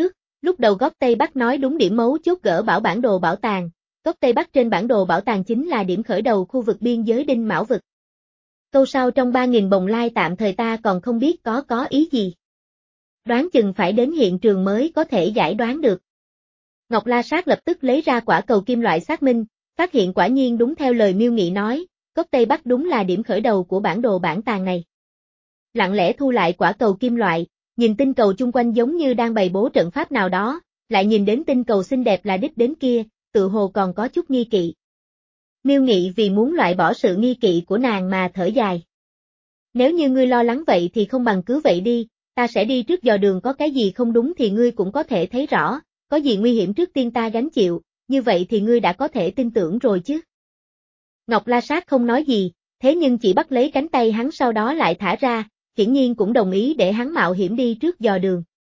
Lúc đầu góc Tây Bắc nói đúng điểm mấu chốt gỡ bảo bản đồ bảo tàng, góc Tây Bắc trên bản đồ bảo tàng chính là điểm khởi đầu khu vực biên giới Đinh Mão vực. Câu sau trong ba nghìn bồng lai tạm thời ta còn không biết có có ý gì. Đoán chừng phải đến hiện trường mới có thể giải đoán được. Ngọc La Sát lập tức lấy ra quả cầu kim loại xác minh, phát hiện quả nhiên đúng theo lời Miêu Nghị nói, góc Tây Bắc đúng là điểm khởi đầu của bản đồ bản tàng này. Lặng lẽ thu lại quả cầu kim loại, nhìn tinh cầu chung quanh giống như đang bày bố trận pháp nào đó, lại nhìn đến tinh cầu xinh đẹp là đích đến kia, tự hồ còn có chút nghi kỵ. Miêu Nghị vì muốn loại bỏ sự nghi kỵ của nàng mà thở dài. Nếu như ngươi lo lắng vậy thì không bằng cứ vậy đi, ta sẽ đi trước dò đường, có cái gì không đúng thì ngươi cũng có thể thấy rõ, có gì nguy hiểm trước tiên ta gánh chịu, như vậy thì ngươi đã có thể tin tưởng rồi chứ. Ngọc La Sát không nói gì, thế nhưng chỉ bắt lấy cánh tay hắn sau đó lại thả ra, hiển nhiên cũng đồng ý để hắn mạo hiểm đi trước dò đường.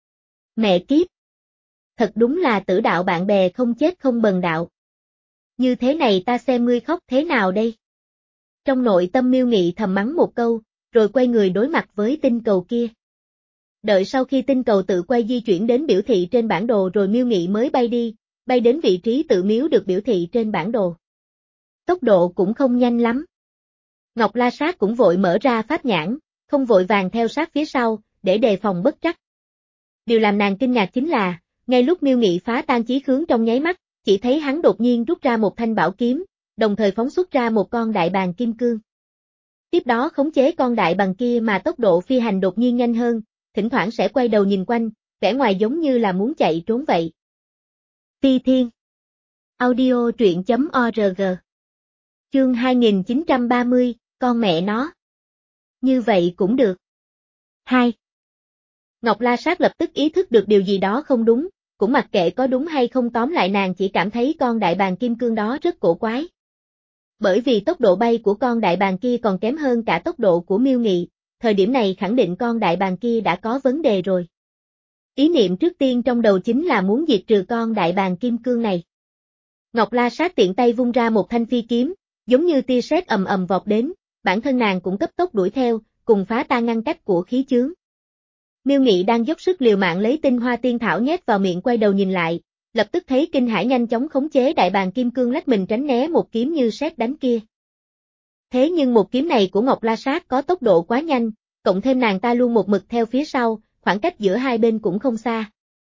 Mẹ kiếp! Thật đúng là tử đạo bạn bè không chết không bần đạo. Như thế này ta xem ngươi khóc thế nào đây? Trong nội tâm Miêu Nghị thầm mắng một câu, rồi quay người đối mặt với tinh cầu kia. Đợi sau khi tinh cầu tự quay di chuyển đến biểu thị trên bản đồ rồi Miêu Nghị mới bay đi, bay đến vị trí tự miếu được biểu thị trên bản đồ. Tốc độ cũng không nhanh lắm. Ngọc La Sát cũng vội mở ra pháp nhãn, không vội vàng theo sát phía sau, để đề phòng bất trắc. Điều làm nàng kinh ngạc chính là, ngay lúc Miêu Nghị phá tan chí khướng trong nháy mắt, chỉ thấy hắn đột nhiên rút ra một thanh bảo kiếm, đồng thời phóng xuất ra một con đại bàng kim cương. Tiếp đó khống chế con đại bàng kia mà tốc độ phi hành đột nhiên nhanh hơn, thỉnh thoảng sẽ quay đầu nhìn quanh, vẻ ngoài giống như là muốn chạy trốn vậy. Phi Thiên Audio truyện chấm org Chương hai nghìn chín trăm ba mươi, con mẹ nó. Như vậy cũng được. hai. Ngọc La Sát lập tức ý thức được điều gì đó không đúng, cũng mặc kệ có đúng hay không, tóm lại nàng chỉ cảm thấy con đại bàng kim cương đó rất cổ quái. Bởi vì tốc độ bay của con đại bàng kia còn kém hơn cả tốc độ của Miêu Nghị, thời điểm này khẳng định con đại bàng kia đã có vấn đề rồi. Ý niệm trước tiên trong đầu chính là muốn diệt trừ con đại bàng kim cương này. Ngọc La Sát tiện tay vung ra một thanh phi kiếm, giống như tia sét ầm ầm vọt đến, bản thân nàng cũng cấp tốc đuổi theo, cùng phá tan ngăn cách của khí chướng. Miêu Nghị đang dốc sức liều mạng lấy tinh hoa tiên thảo nhét vào miệng, quay đầu nhìn lại, lập tức thấy kinh hãi, nhanh chóng khống chế đại bàng kim cương lách mình tránh né một kiếm như sét đánh kia. Thế nhưng một kiếm này của Ngọc La Sát có tốc độ quá nhanh, cộng thêm nàng ta luôn một mực theo phía sau, khoảng cách giữa hai bên cũng không xa.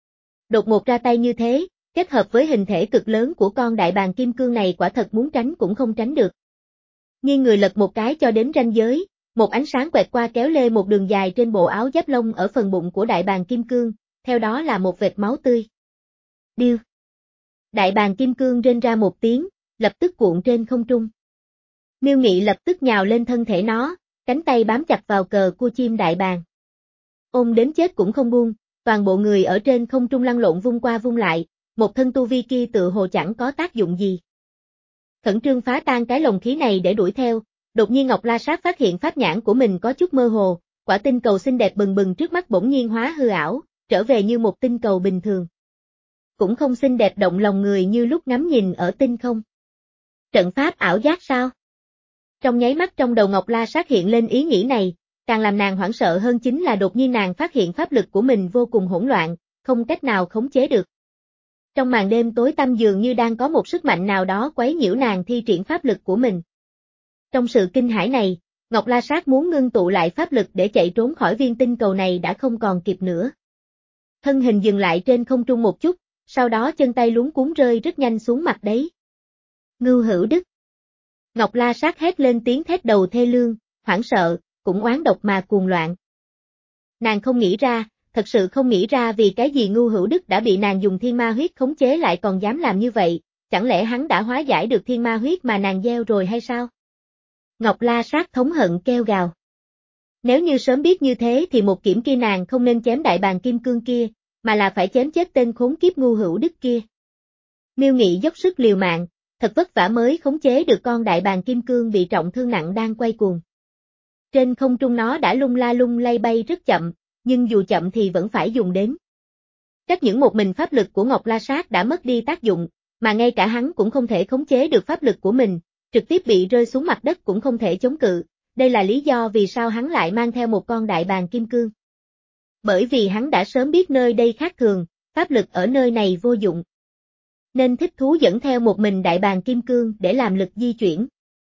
Đột ngột ra tay như thế, kết hợp với hình thể cực lớn của con đại bàng kim cương này, quả thật muốn tránh cũng không tránh được. Nghiêng người lật một cái cho đến ranh giới, một ánh sáng quẹt qua kéo lê một đường dài trên bộ áo giáp lông ở phần bụng của đại bàng kim cương, theo đó là một vệt máu tươi. Điêu. Đại bàng kim cương rên ra một tiếng, lập tức cuộn trên không trung. Miêu Nghị lập tức nhào lên thân thể nó, cánh tay bám chặt vào cờ cua chim đại bàng. Ôm đến chết cũng không buông, toàn bộ người ở trên không trung lăn lộn vung qua vung lại, một thân tu vi kia tự hồ chẳng có tác dụng gì. Khẩn trương phá tan cái lồng khí này để đuổi theo, đột nhiên Ngọc La Sát phát hiện pháp nhãn của mình có chút mơ hồ, quả tinh cầu xinh đẹp bừng bừng trước mắt bỗng nhiên hóa hư ảo, trở về như một tinh cầu bình thường. Cũng không xinh đẹp động lòng người như lúc ngắm nhìn ở tinh không. Trận pháp ảo giác sao? Trong nháy mắt trong đầu Ngọc La Sát hiện lên ý nghĩ này, càng làm nàng hoảng sợ hơn chính là đột nhiên nàng phát hiện pháp lực của mình vô cùng hỗn loạn, không cách nào khống chế được. Trong màn đêm tối tăm dường như đang có một sức mạnh nào đó quấy nhiễu nàng thi triển pháp lực của mình. Trong sự kinh hãi này, Ngọc La Sát muốn ngưng tụ lại pháp lực để chạy trốn khỏi viên tinh cầu này đã không còn kịp nữa. Thân hình dừng lại trên không trung một chút, sau đó chân tay luống cuống rơi rất nhanh xuống mặt đấy. Ngưu Hữu Đức. Ngọc La Sát hét lên tiếng thét đầu thê lương, hoảng sợ, cũng oán độc mà cuồng loạn. Nàng không nghĩ ra, thật sự không nghĩ ra vì cái gì Ngưu Hữu Đức đã bị nàng dùng thiên ma huyết khống chế lại còn dám làm như vậy, chẳng lẽ hắn đã hóa giải được thiên ma huyết mà nàng gieo rồi hay sao? Ngọc La Sát thống hận kêu gào. Nếu như sớm biết như thế thì một kiểm kia nàng không nên chém đại bàng kim cương kia, mà là phải chém chết tên khốn kiếp Ngưu Hữu Đức kia. Miêu Nghị dốc sức liều mạng, thật vất vả mới khống chế được con đại bàng kim cương bị trọng thương nặng đang quay cuồng. Trên không trung nó đã lung la lung lay bay rất chậm, nhưng dù chậm thì vẫn phải dùng đến. Trách những một mình pháp lực của Ngọc La Sát đã mất đi tác dụng, mà ngay cả hắn cũng không thể khống chế được pháp lực của mình, trực tiếp bị rơi xuống mặt đất cũng không thể chống cự, đây là lý do vì sao hắn lại mang theo một con đại bàng kim cương. Bởi vì hắn đã sớm biết nơi đây khác thường, pháp lực ở nơi này vô dụng. Nên thích thú dẫn theo một mình đại bàng kim cương để làm lực di chuyển.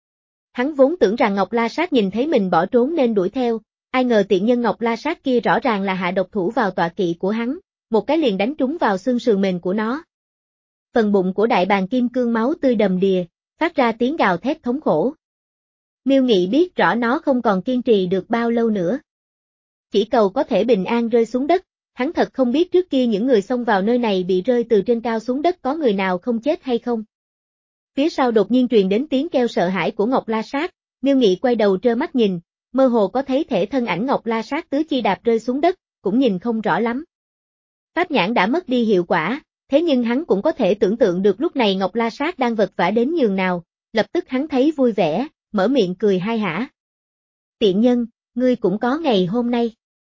Hắn vốn tưởng rằng Ngọc La Sát nhìn thấy mình bỏ trốn nên đuổi theo, ai ngờ tiện nhân Ngọc La Sát kia rõ ràng là hạ độc thủ vào tọa kỵ của hắn, một cái liền đánh trúng vào xương sườn mềm của nó. Phần bụng của đại bàng kim cương máu tươi đầm đìa, phát ra tiếng gào thét thống khổ. Miêu Nghị biết rõ nó không còn kiên trì được bao lâu nữa. Chỉ cầu có thể bình an rơi xuống đất, hắn thật không biết trước kia những người xông vào nơi này bị rơi từ trên cao xuống đất có người nào không chết hay không. Phía sau đột nhiên truyền đến tiếng kêu sợ hãi của Ngọc La Sát, Miêu Nghị quay đầu trơ mắt nhìn, mơ hồ có thấy thể thân ảnh Ngọc La Sát tứ chi đạp rơi xuống đất, cũng nhìn không rõ lắm. Pháp nhãn đã mất đi hiệu quả, thế nhưng hắn cũng có thể tưởng tượng được lúc này Ngọc La Sát đang vật vã đến nhường nào, lập tức hắn thấy vui vẻ, mở miệng cười hai hả. Tiện nhân, ngươi cũng có ngày hôm nay.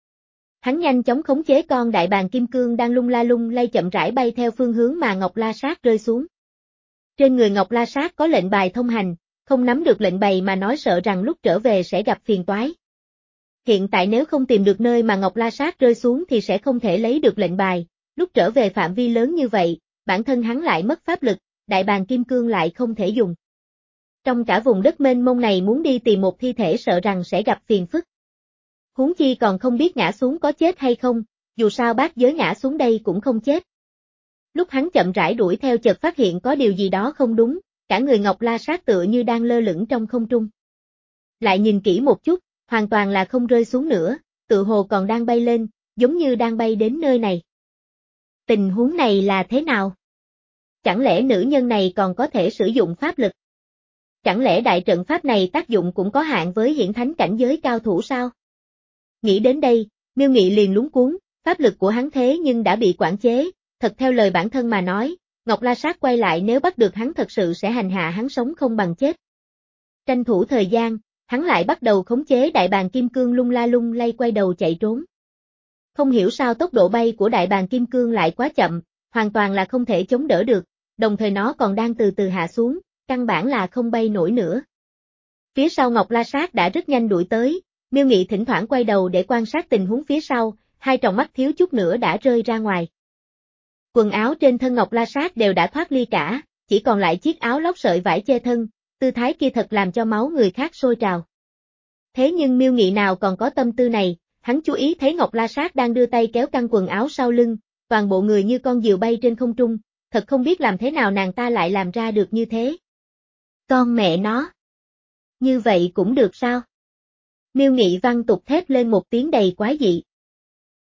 Hắn nhanh chóng khống chế con đại bàng kim cương đang lung la lung lay chậm rãi bay theo phương hướng mà Ngọc La Sát rơi xuống. Trên người Ngọc La Sát có lệnh bài thông hành, không nắm được lệnh bài mà nói sợ rằng lúc trở về sẽ gặp phiền toái. Hiện tại nếu không tìm được nơi mà Ngọc La Sát rơi xuống thì sẽ không thể lấy được lệnh bài, lúc trở về phạm vi lớn như vậy, bản thân hắn lại mất pháp lực, đại bàng kim cương lại không thể dùng. Trong cả vùng đất mênh mông này muốn đi tìm một thi thể sợ rằng sẽ gặp phiền phức. Huống chi còn không biết ngã xuống có chết hay không, dù sao bát giới ngã xuống đây cũng không chết. Lúc hắn chậm rãi đuổi theo chợt phát hiện có điều gì đó không đúng, cả người Ngọc La Sát tựa như đang lơ lửng trong không trung. Lại nhìn kỹ một chút, hoàn toàn là không rơi xuống nữa, tựa hồ còn đang bay lên, giống như đang bay đến nơi này. Tình huống này là thế nào? Chẳng lẽ nữ nhân này còn có thể sử dụng pháp lực? Chẳng lẽ đại trận pháp này tác dụng cũng có hạn với hiển thánh cảnh giới cao thủ sao? Nghĩ đến đây, Miêu Nghị liền luống cuống, pháp lực của hắn thế nhưng đã bị quản chế, thật theo lời bản thân mà nói, Ngọc La Sát quay lại nếu bắt được hắn thật sự sẽ hành hạ hắn sống không bằng chết. Tranh thủ thời gian, hắn lại bắt đầu khống chế đại bàng kim cương lung la lung lay quay đầu chạy trốn. Không hiểu sao tốc độ bay của đại bàng kim cương lại quá chậm, hoàn toàn là không thể chống đỡ được, đồng thời nó còn đang từ từ hạ xuống, căn bản là không bay nổi nữa. Phía sau Ngọc La Sát đã rất nhanh đuổi tới, Miêu Nghị thỉnh thoảng quay đầu để quan sát tình huống phía sau, hai tròng mắt thiếu chút nữa đã rơi ra ngoài. Quần áo trên thân Ngọc La Sát đều đã thoát ly cả, chỉ còn lại chiếc áo lót sợi vải che thân, tư thái kia thật làm cho máu người khác sôi trào. Thế nhưng Miêu Nghị nào còn có tâm tư này, hắn chú ý thấy Ngọc La Sát đang đưa tay kéo căng quần áo sau lưng, toàn bộ người như con diều bay trên không trung, thật không biết làm thế nào nàng ta lại làm ra được như thế. Con mẹ nó! Như vậy cũng được sao? Miêu Nghị văng tục thét lên một tiếng đầy quái dị.